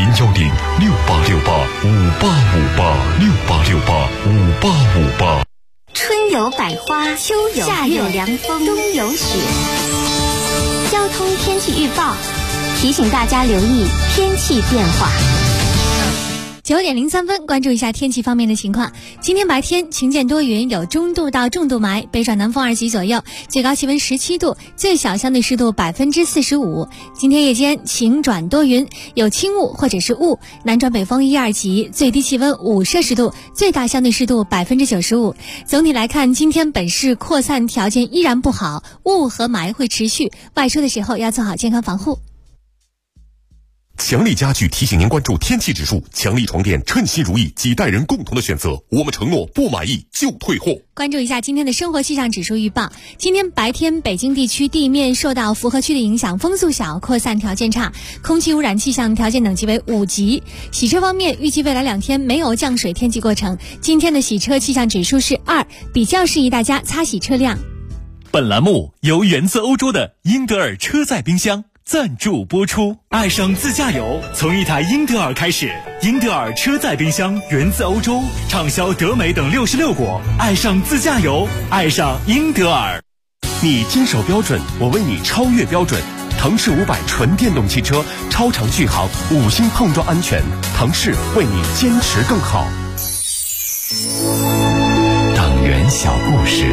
，0106868586868686858。 春有百花，秋有夏有凉风，冬有雪。交通天气预报提醒大家留意天气变化。 9点03分，关注一下天气方面的情况。今天白天晴见多云，有中度到重度霾，北转南风2级左右，最高气温17度，最小相对湿度45%。今天夜间晴转多云，有轻雾或者是雾，南转北风1、2级，最低气温5摄氏度，最大相对湿度95%。总体来看，今天本市扩散条件依然不好，雾和霾会持续，外出的时候要做好健康防护。 强力家具提醒您关注天气指数，强力床垫称心如意，几代人共同的选择，我们承诺不满意就退货。 关注一下今天的生活气象指数预报。今天白天北京地区地面受到符合区的影响，风速小，扩散条件差，空气污染气象条件等级为5级。洗车方面，预计未来2天没有降水天气过程，今天的洗车气象指数是2，比较适宜大家擦洗车辆。 本栏目由源自欧洲的英德尔车载冰箱赞助播出。爱上自驾游，从一台英德尔开始。英德尔车载冰箱源自欧洲，畅销德美等66国。爱上自驾游，爱上英德尔。 你坚守标准，我为你超越标准。腾势500纯电动汽车，超长续航，5星碰撞安全。腾势为你坚持更好。 党员小故事。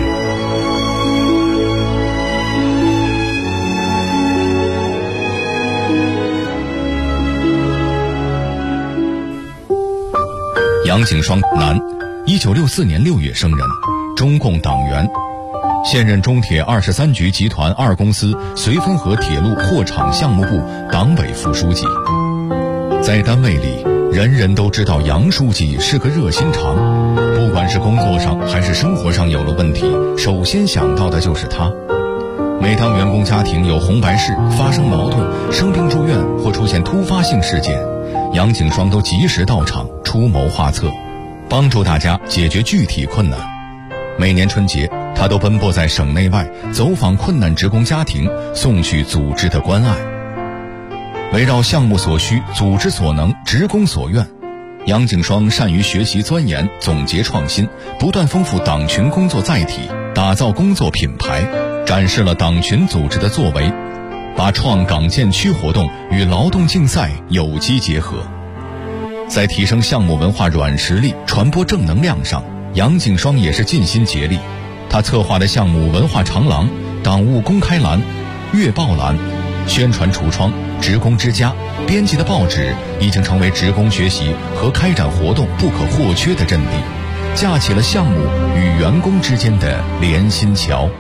杨景双，男，1964年6月生人，中共党员，现任中铁23局集团2公司绥芬河铁路货场项目部党委副书记。在单位里，人人都知道杨书记是个热心肠，不管是工作上还是生活上有了问题，首先想到的就是他。每当员工家庭有红白事、发生矛盾、生病住院或出现突发性事件，杨景双都及时到场，出谋划策，帮助大家解决具体困难。每年春节，他都奔波在省内外，走访困难职工家庭，送去组织的关爱。围绕项目所需、组织所能、职工所愿， 杨景双善于学习钻研、总结创新，不断丰富党群工作载体，打造工作品牌，展示了党群组织的作为，把创港建区活动与劳动竞赛有机结合。在提升项目文化软实力、传播正能量上，杨景双也是尽心竭力。他策划的项目文化长廊、党务公开栏、月报栏、宣传橱窗、职工之家、编辑的报纸，已经成为职工学习和开展活动不可或缺的阵地，架起了项目与员工之间的连心桥。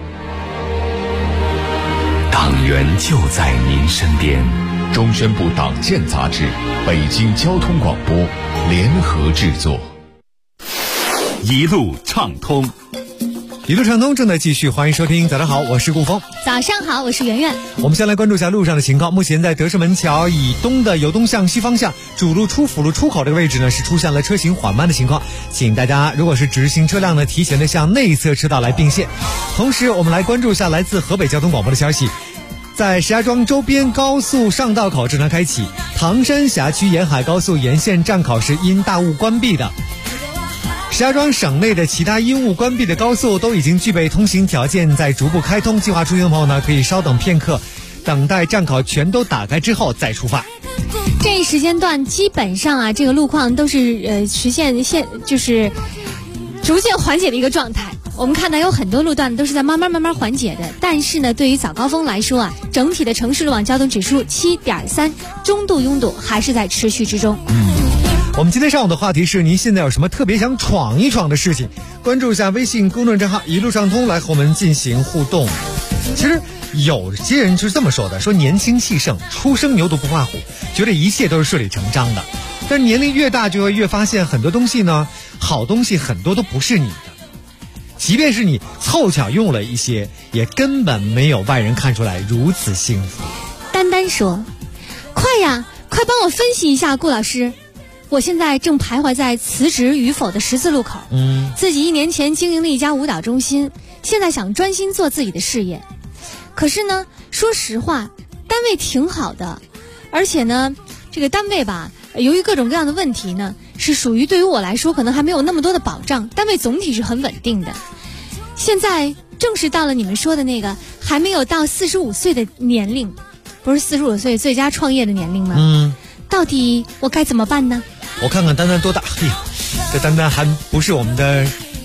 党员就在您身边。 中宣部党建杂志、北京交通广播联合制作。 一路畅通， 一路畅通正在继续，欢迎收听。早上好，我是顾峰。 早上好，我是圆圆。 我们先来关注一下路上的情况。目前在德胜门桥以东的由东向西方向主路出辅路出口这个位置呢，是出现了车行缓慢的情况，请大家如果是直行车辆呢，提前的向内侧车道来并线。同时我们来关注一下来自河北交通广播的消息，在石家庄周边高速上道口正常开启，唐山辖区沿海高速沿线站口是因大雾关闭的。石家庄省内的其他因雾关闭的高速都已经具备通行条件，在逐步开通，计划出行的朋友呢，可以稍等片刻，等待站口全都打开之后再出发。 这一时间段基本上啊，这个路况都是实现就是逐渐缓解的一个状态。我们看到有很多路段都是在慢慢缓解的，但是呢，对于早高峰来说啊，整体的城市路网交通指数7.3，中度拥堵还是在持续之中。 我们今天上午的话题是，您现在有什么特别想闯一闯的事情？关注一下微信公众账号一路畅通来和我们进行互动。其实有些人就是这么说的，说年轻气盛，初生牛犊不怕虎，觉得一切都是顺理成章的。但是年龄越大，就会越发现很多东西呢，好东西很多都不是你的，即便是你凑巧用了一些，也根本没有外人看出来如此幸福。 丹丹说：快呀，快帮我分析一下顾老师，我现在正徘徊在辞职与否的十字路口。自己1年前经营了一家舞蹈中心，现在想专心做自己的事业。可是呢，说实话，单位挺好的，而且呢，这个单位吧，由于各种各样的问题呢，是属于对于我来说可能还没有那么多的保障，单位总体是很稳定的。现在正是到了你们说的那个还没有到45岁的年龄，不是45岁最佳创业的年龄吗？到底我该怎么办呢？ 我看看丹丹多大，这丹丹还不是我们的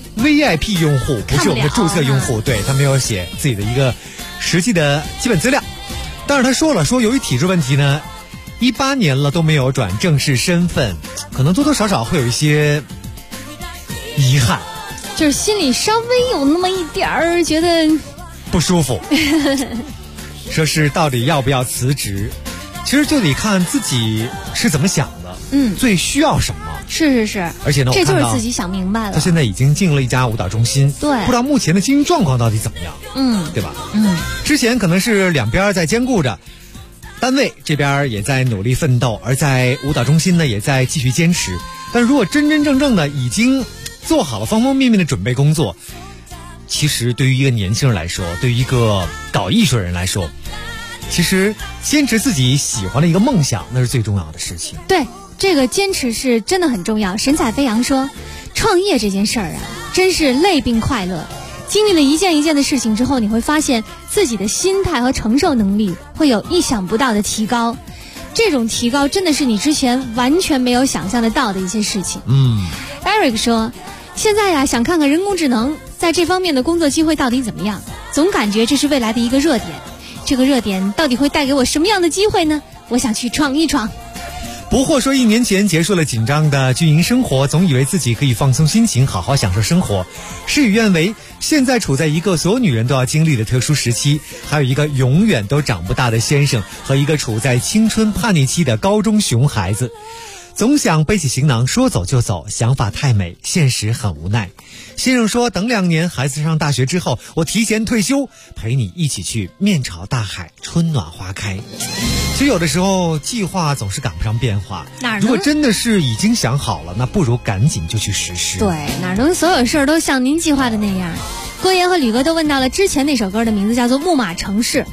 VIP 用户，不是我们的注册用户，对，他没有写自己的一个实际的基本资料。但是他说了，说由于体质问题呢，18年了都没有转正式身份，可能多多少少会有一些遗憾， 就是心里稍微有那么一点儿觉得不舒服。说是到底要不要辞职，其实就得看自己是怎么想的，最需要什么。 是， 而且呢， 这就是自己想明白了。 他现在已经进了一家舞蹈中心， 对， 不知道目前的经营状况到底怎么样，对吧？之前可能是两边在兼顾着，单位这边也在努力奋斗，而在舞蹈中心呢也在继续坚持。但如果真真正正的已经做好了方方面面的准备工作，其实对于一个年轻人来说，对于一个搞艺术的人来说，其实坚持自己喜欢的一个梦想，那是最重要的事情。 对，这个坚持是真的很重要。神采飞扬说，创业这件事儿啊，真是累并快乐。经历了一件一件的事情之后，你会发现自己的心态和承受能力会有意想不到的提高。这种提高真的是你之前完全没有想象得到的一些事情。Eric 说，现在呀，想看看人工智能在这方面的工作机会到底怎么样，总感觉这是未来的一个热点。这个热点到底会带给我什么样的机会呢？我想去闯一闯。 不惑说，1年前结束了紧张的军营生活，总以为自己可以放松心情，好好享受生活。事与愿违，现在处在一个所有女人都要经历的特殊时期，还有一个永远都长不大的先生和一个处在青春叛逆期的高中熊孩子。总想背起行囊说走就走，想法太美，现实很无奈。先生说，等2年孩子上大学之后，我提前退休，陪你一起去面朝大海，春暖花开。其实有的时候计划总是赶不上变化，如果真的是已经想好了，那不如赶紧就去实施。 对，哪能所有事儿都像您计划的那样。郭岩和吕哥都问到了之前那首歌的名字叫做《木马城市》，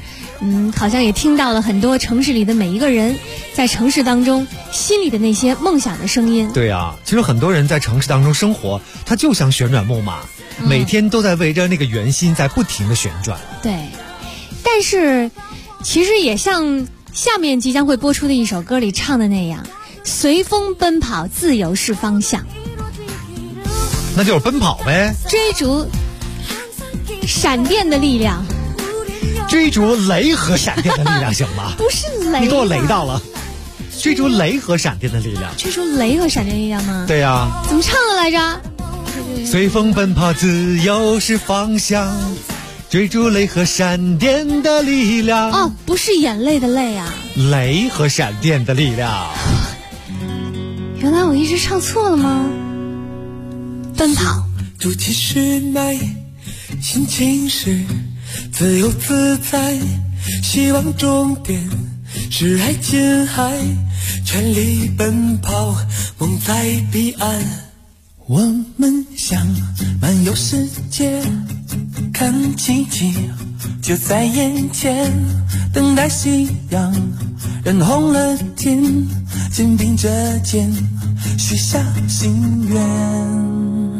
好像也听到了很多城市里的每一个人在城市当中心里的那些梦想的声音。 对啊，其实很多人在城市当中生活，他就像旋转木马，每天都在围着那个圆心在不停的旋转。 对，但是其实也像下面即将会播出的一首歌里唱的那样，随风奔跑，自由是方向。 那就是奔跑呗， 追逐闪电的力量， 追逐雷和闪电的力量，行吗？ 不是雷， 你给我雷到了。追逐雷和闪电的力量， 追逐雷和闪电力量吗？ 对呀。 怎么唱的来着？ 随风奔跑，自由是方向，追逐雷和闪电的力量。 哦，不是眼泪的泪啊， 雷和闪电的力量。 原来我一直唱错了吗？奔跑， 主题是爱，心情是自由自在，希望终点是爱琴海，全力奔跑，梦在彼岸。我们想漫游世界，看奇迹就在眼前，等待夕阳染红了天，肩并着肩许下心愿。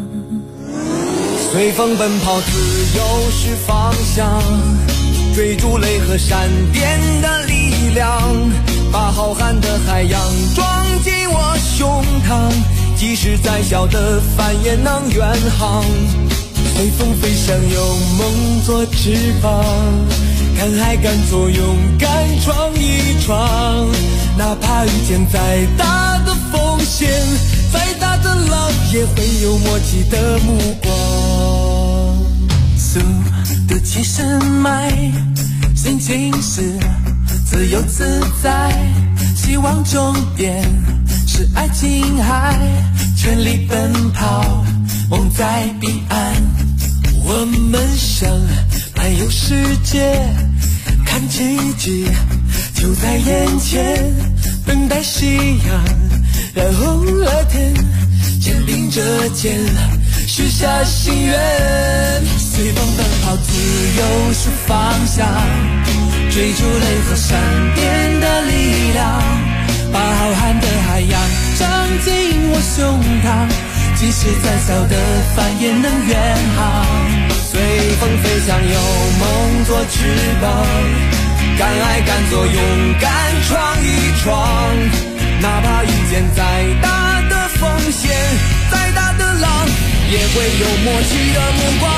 随风奔跑，自由是方向，追逐雷和闪电的力量，把浩瀚的海洋装进我胸膛，即使再小的帆也能远航。随风飞翔，有梦做翅膀，敢爱敢做，勇敢闯一闯，哪怕遇见再大的风险，再大的浪也会有默契的目光。速度其实迈，心情是自由自在，希望终点是爱琴海，全力奔跑，梦在彼岸。我们想漫游世界，看奇迹就在眼前，等待夕阳染红了天，肩并着肩许下心愿。随风奔跑，自由是方向，追逐雷和闪电的力量，把浩瀚的海洋装进我胸膛，即使再小的帆也能远航。随风飞翔，有梦做翅膀，敢爱敢做，勇敢闯一闯，哪怕遇见再大的风险，再大的浪也会有默契的目光。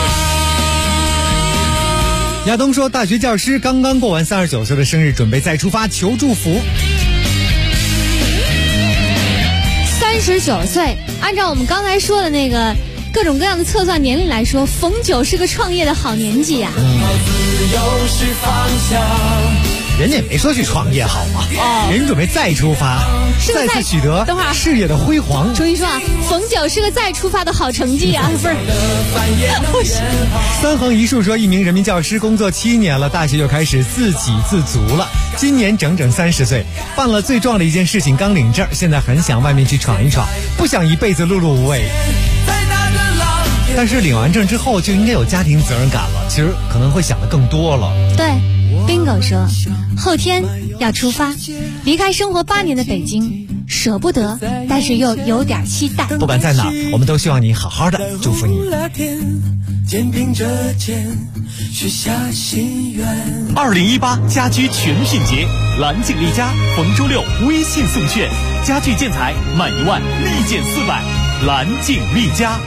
亚东说，大学教师刚刚过完39岁的生日，准备再出发求祝福。 39岁，按照我们刚才说的那个各种各样的测算年龄来说，逢9是个创业的好年纪呀。 人家也没说去创业好吗？人准备再出发，再次取得事业的辉煌。 重新说啊，逢9是个再出发的好成绩啊，不是。 三横一竖说，一名人民教师工作7年了，大学就开始自给自足了。今年整整30岁，办了最重要的一件事情，刚领证，现在很想外面去闯一闯，不想一辈子碌碌无为。但是领完证之后就应该有家庭责任感了，其实可能会想得更多了。 对，Bingo 说，后天要出发，离开生活8年的北京，舍不得，但是又有点期待。 不管在哪，我们都希望你好好的，祝福你。 肩并着肩许下心愿。 2018家居全品节，蓝景丽家逢周六微信送券，家具建材满1万立减400，蓝景丽家。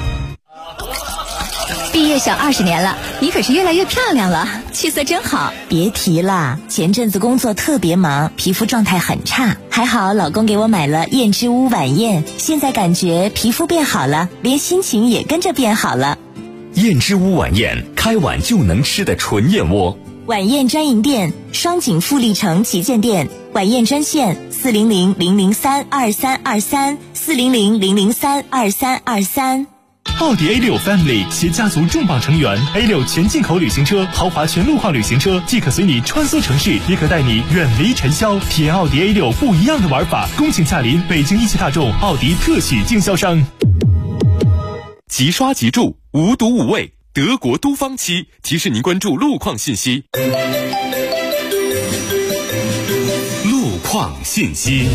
毕业小20年了，你可是越来越漂亮了，气色真好。 别提了，前阵子工作特别忙，皮肤状态很差，还好老公给我买了燕之屋晚宴，现在感觉皮肤变好了，连心情也跟着变好了。 燕之屋晚宴，开碗就能吃的纯燕窝。 晚宴专营店，双井富力城旗舰店，晚宴专线400-003-2323，400-003-2323。 奥迪 A6 Family 携家族重磅成员 A6 全进口旅行车、豪华全路况旅行车，既可随你穿梭城市，也可带你远离尘嚣，体验奥迪 A6 不一样的玩法。恭请驾临北京一汽大众奥迪特许经销商。 即刷即住，无毒无味，德国都方漆提示您关注路况信息。 信息。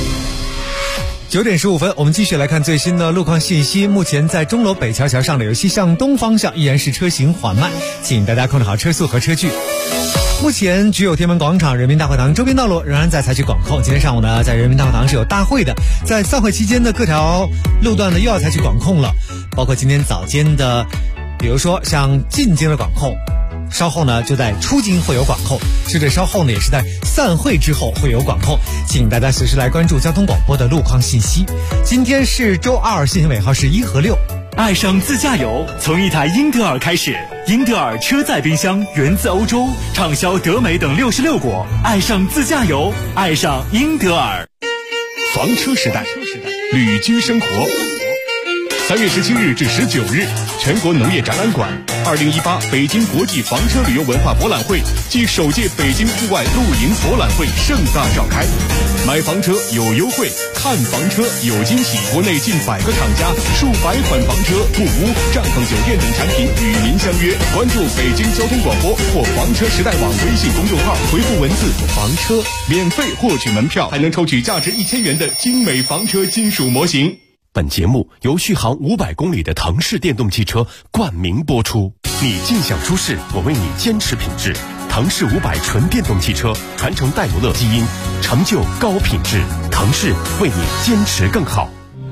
9点15分，我们继续来看最新的路况信息。目前在钟楼北桥桥上柳溪向东方向依然是车行缓慢，请大家控制好车速和车距。目前具有天安门广场、人民大会堂周边道路仍然在采取管控。今天上午呢，在人民大会堂是有大会的，在散会期间的各条路段呢又要采取管控了，包括今天早间的，比如说像进京的管控，稍后呢就在出京会有管控，甚至稍后呢也是在散会之后会有管控，请大家随时来关注交通广播的路况信息。今天是周二，信息尾号是1和6。 爱上自驾游，从一台英德尔开始。英德尔车载冰箱源自欧洲，畅销德美等66国。爱上自驾游，爱上英德尔。 房车时代，旅居生活。3月17日至19日，全国农业展览馆2018北京国际房车旅游文化博览会暨首届北京户外露营博览会盛大召开。买房车有优惠，看房车有惊喜。国内近100个厂家、数百款房车、木屋、帐篷酒店等产品与您相约。关注北京交通广播或房车时代网微信公众号，回复文字房车，免费获取门票，还能抽取价值1000元的精美房车金属模型。 本节目由续航500公里的腾势电动汽车冠名播出。你尽享舒适，我为你坚持品质。腾势500纯电动汽车，传承戴姆勒基因，成就高品质。腾势为你坚持更好。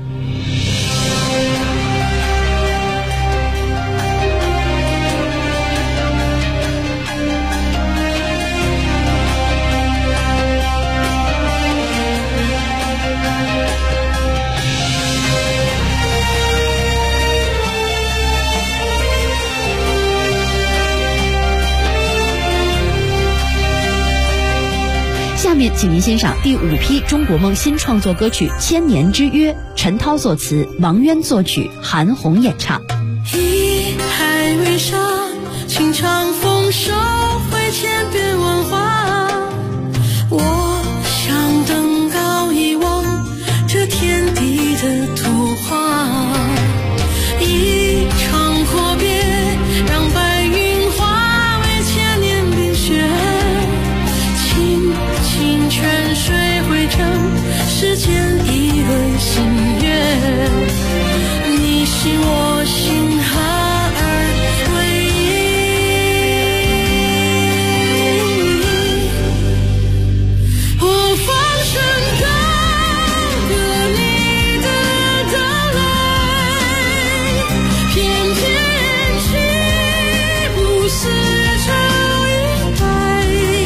下面请您欣赏第5批中国梦新创作歌曲《千年之约》，陈涛作词，王渊作曲，韩红演唱。 一海为沙，情长丰收，会千变万化。我想登高一望这天地的图画，一场阔别，让白云化为千年冰雪。泉水汇成世间一轮新月，你是我心合而为一。我放声高歌你的到来，翩翩起舞丝绸一白。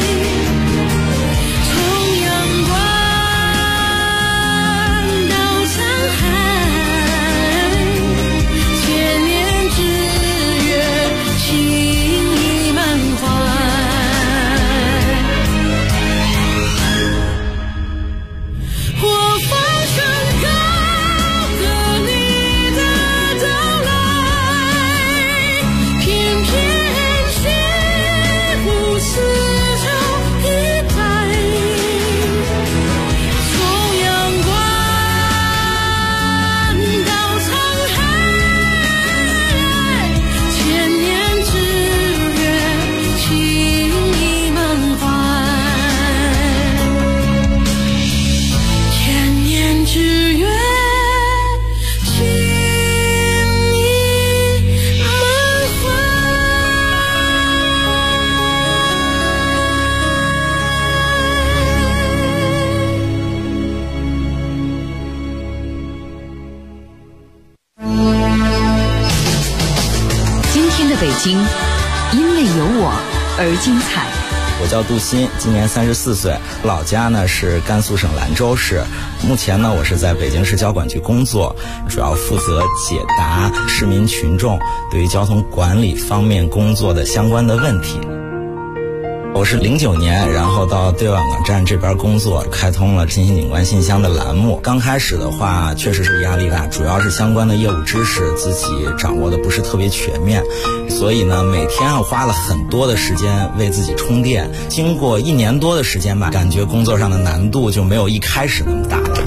北京，因为有我而精彩。 我叫杜鑫，今年34岁，老家呢是甘肃省兰州市。目前呢，我是在北京市交管局工作，主要负责解答市民群众对于交通管理方面工作的相关的问题。我是09年，然后到对外网站这边工作，开通了信息景观信箱的栏目。刚开始的话，确实是压力大，主要是相关的业务知识自己掌握的不是特别全面，所以呢，每天花了很多的时间为自己充电。经过1年多的时间吧，感觉工作上的难度就没有一开始那么大了。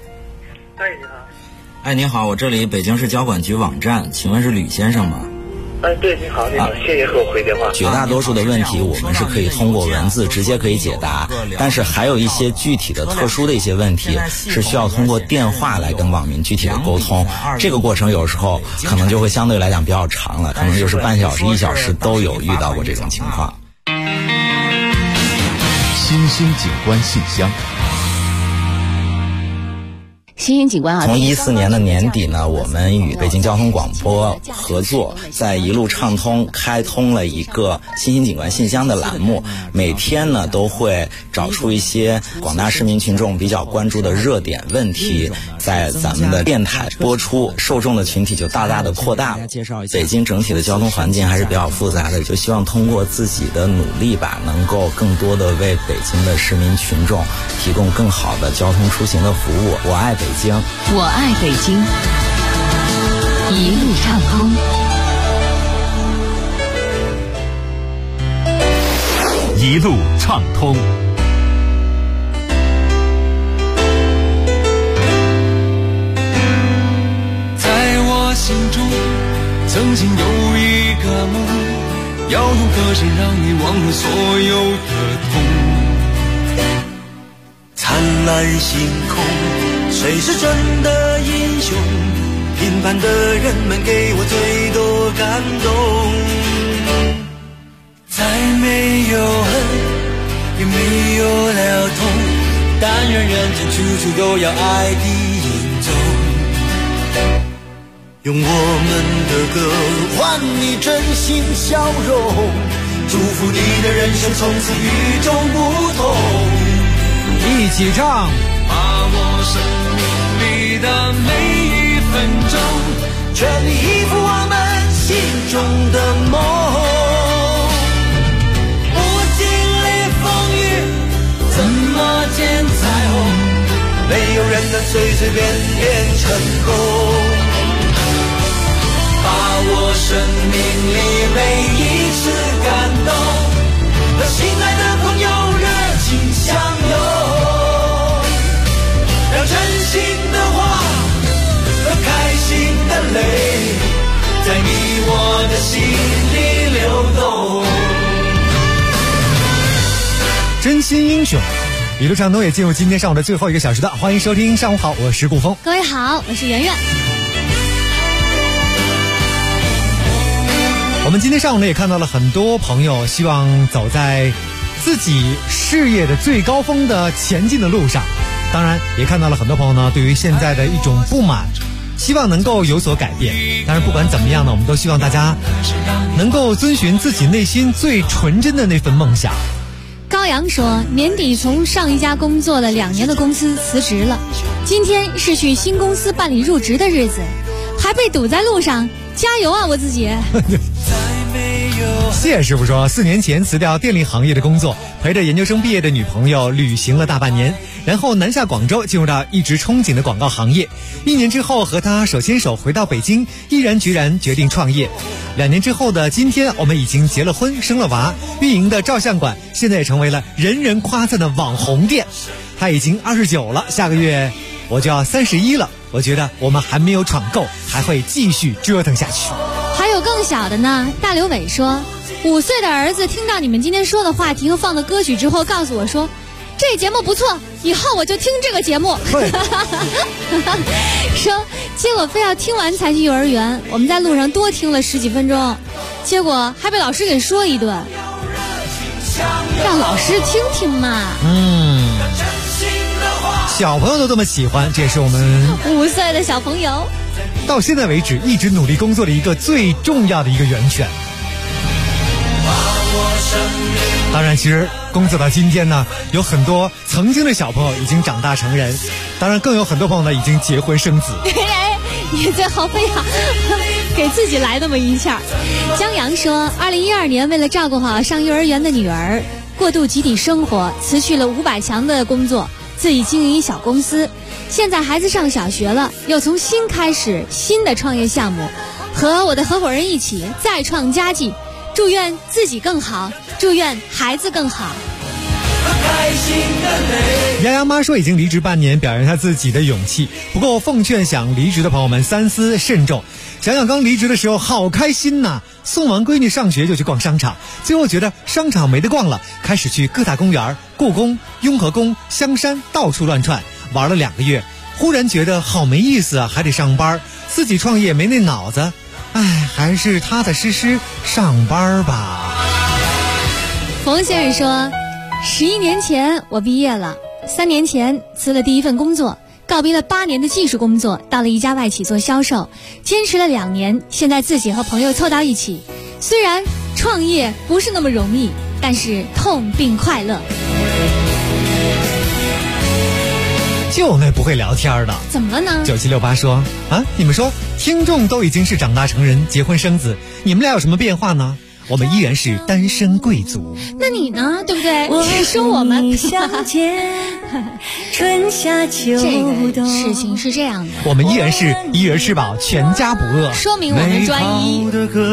哎，你好。 哎，你好，我这里北京市交管局网站，请问是吕先生吗？ 对，你好，谢谢给我回电话。 绝大多数的问题我们是可以通过文字直接可以解答，但是还有一些具体的特殊的一些问题是需要通过电话来跟网民具体的沟通，这个过程有时候可能就会相对来讲比较长了，可能就是半小时1小时都有遇到过这种情况。 新兴景观信箱。 新兴景观啊， 从14年的年底呢，我们与北京交通广播合作，在一路畅通开通了一个新兴景观信箱的栏目，每天呢都会找出一些广大市民群众比较关注的热点问题，在咱们的电台播出，受众的群体就大大的扩大了。北京整体的交通环境还是比较复杂的，就希望通过自己的努力吧，能够更多的为北京的市民群众提供更好的交通出行的服务。我爱北京， 我爱北京，一路畅通。 一路畅通。 在我心中，曾经有一个梦，要用歌声让你忘了所有的痛。 灿烂星空，谁是真的英雄？平凡的人们给我最多感动。再没有恨，也没有了痛，但愿人间处处都有爱的影踪。用我们的歌换你真心笑容，祝福你的人生从此与众不同。 一起唱， 把握生命里的每一分钟， 全力以赴我们心中的梦。不经历风雨，怎么见彩虹？没有人能随随便便成功。把握生命里每一次感动，和心爱的朋友热情相拥，让真心的话和开心的泪，在你我的心里流动。 真心英雄，一路畅通也进入今天上午的最后1个小时的，欢迎收听上午好，我是顾峰。 各位好，我是圆圆。 我们今天上午呢也看到了很多朋友希望走在自己事业的最高峰的前进的路上，当然也看到了很多朋友呢对于现在的一种不满，希望能够有所改变。当然不管怎么样呢，我们都希望大家能够遵循自己内心最纯真的那份梦想。 高阳说，年底从上一家工作了2年的公司辞职了，今天是去新公司办理入职的日子，还被堵在路上，加油啊我自己。 谢师傅说，4年前辞掉电力行业的工作，陪着研究生毕业的女朋友旅行了大半年，然后南下广州，进入到一直憧憬的广告行业。1年之后和他手牵手回到北京，毅然决然决定创业。2年之后的今天，我们已经结了婚，生了娃，运营的照相馆现在也成为了人人夸赞的网红店。他已经29了，下个月我就要31了。我觉得我们还没有闯够，还会继续折腾下去。 还有更小的呢，大刘伟说，5岁的儿子听到你们今天说的话题和放的歌曲之后，告诉我说，这节目不错，以后我就听这个节目。说结果非要听完才去幼儿园，我们在路上多听了10几分钟，结果还被老师给说一顿，让老师听听嘛。 小朋友都这么喜欢，这也是我们 5岁的小朋友到现在为止一直努力工作的一个最重要的一个源泉。当然其实工作到今天呢，有很多曾经的小朋友已经长大成人，当然更有很多朋友呢已经结婚生子。 你最好非要给自己来那么一下。江阳说，2012年为了照顾好上幼儿园的女儿，过渡集体生活，辞去了500强的工作，自己经营一小公司。现在孩子上小学了，又从新开始新的创业项目，和我的合伙人一起再创佳绩。祝愿自己更好，祝愿孩子更好。 开心的泪。 杨洋妈说已经离职半年，表扬她自己的勇气。不过奉劝想离职的朋友们三思慎重。想想刚离职的时候好开心呐，送完闺女上学就去逛商场，最后觉得商场没得逛了，开始去各大公园、故宫、雍和宫、香山到处乱窜，玩了2个月，忽然觉得好没意思啊，还得上班，自己创业没那脑子，还是踏踏实实上班吧。 冯先生说，11年前我毕业了，3年前辞了第一份工作，告别了8年的技术工作，到了一家外企做销售，坚持了2年，现在自己和朋友凑到一起。虽然创业不是那么容易，但是痛并快乐。 就那不会聊天的， 怎么了呢 ？9768说你们说听众都已经是长大成人，结婚生子，你们俩有什么变化呢？我们依然是单身贵族。 那你呢？对不对？说我们相见，春夏秋冬。 这个事情是这样的， 我们依然是一人吃饱全家不饿， 说明我们专一。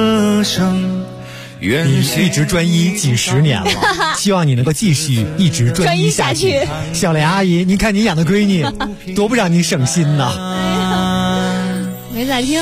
你一直专一几10年了，希望你能够继续一直专一下去。小莲阿姨，你看你养的闺女多不让你省心呐。 没在听。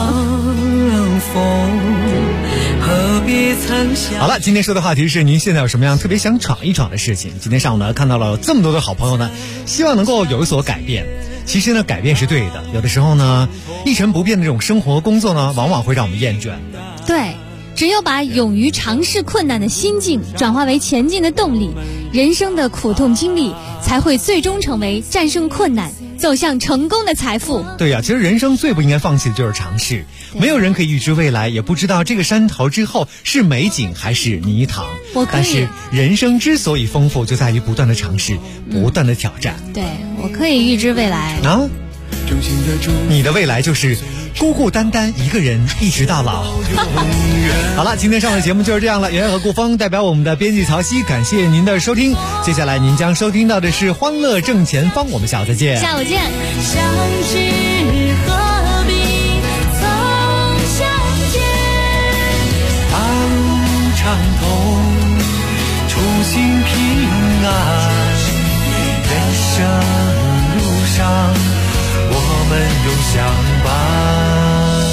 好了，今天说的话题是您现在有什么样特别想闯一闯的事情。今天上午呢，看到了这么多的好朋友呢，希望能够有所改变。其实呢，改变是对的，有的时候呢，一成不变的这种生活工作呢，往往会让我们厌倦。 对，只有把勇于尝试困难的心境转化为前进的动力，人生的苦痛经历才会最终成为战胜困难走向成功的财富。 对呀，其实人生最不应该放弃的就是尝试。没有人可以预知未来，也不知道这个山头之后是美景还是泥塘。但是人生之所以丰富，就在于不断的尝试，不断的挑战。 对，我可以预知未来啊！你的未来就是孤孤单单一个人一直到老。好了，今天上的节目就是这样了。圆圆和顾峰代表我们的编辑曹曦，感谢您的收听。接下来您将收听到的是《欢乐正前方》，我们下午再见。 下午见。 相知何必曾相见， 大路畅通，初心平安。人生路上，我们永相伴。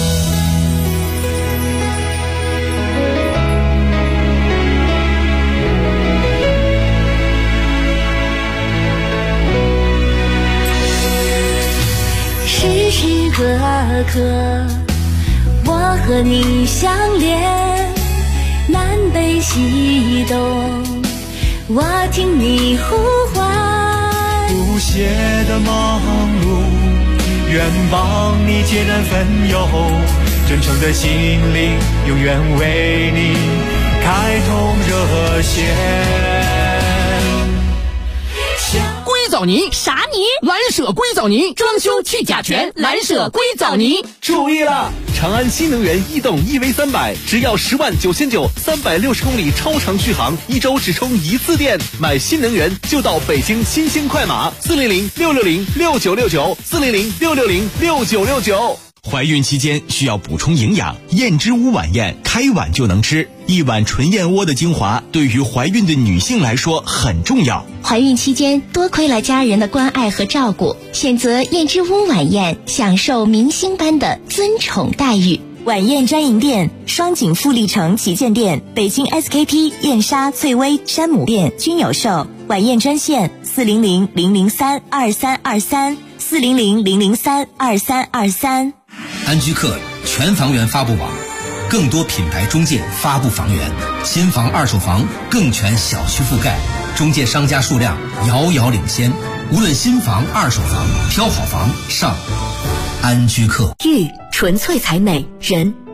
时时刻刻，我和你相连，南北西东，我听你呼唤。 不懈的忙碌，愿帮你解燃纷忧，真诚的心灵永远为你开通热线。 硅藻泥啥泥？蓝舍硅藻泥，装修去甲醛，蓝舍硅藻泥。 注意了，长安新能源逸动EV300，只要10.999万，360公里超长续航，1周只充1次电。买新能源就到北京新兴快马，400-660-6969，400-660-6969。怀孕期间需要补充营养，燕之屋晚宴开碗就能吃。一碗纯燕窝的精华，对于怀孕的女性来说很重要。 怀孕期间多亏了家人的关爱和照顾，选择燕之屋晚宴，享受明星般的尊宠待遇。晚宴专营店：双井富力城旗舰店、北京 SKP、燕莎、翠微、山姆店均有售。晚宴专线：400-003-2323，400-003-2323。 安居客全房源发布网，更多品牌中介发布房源，新房二手房更全小区覆盖，中介商家数量遥遥领先。无论新房二手房，挑好房上安居客。 玉纯粹才美，人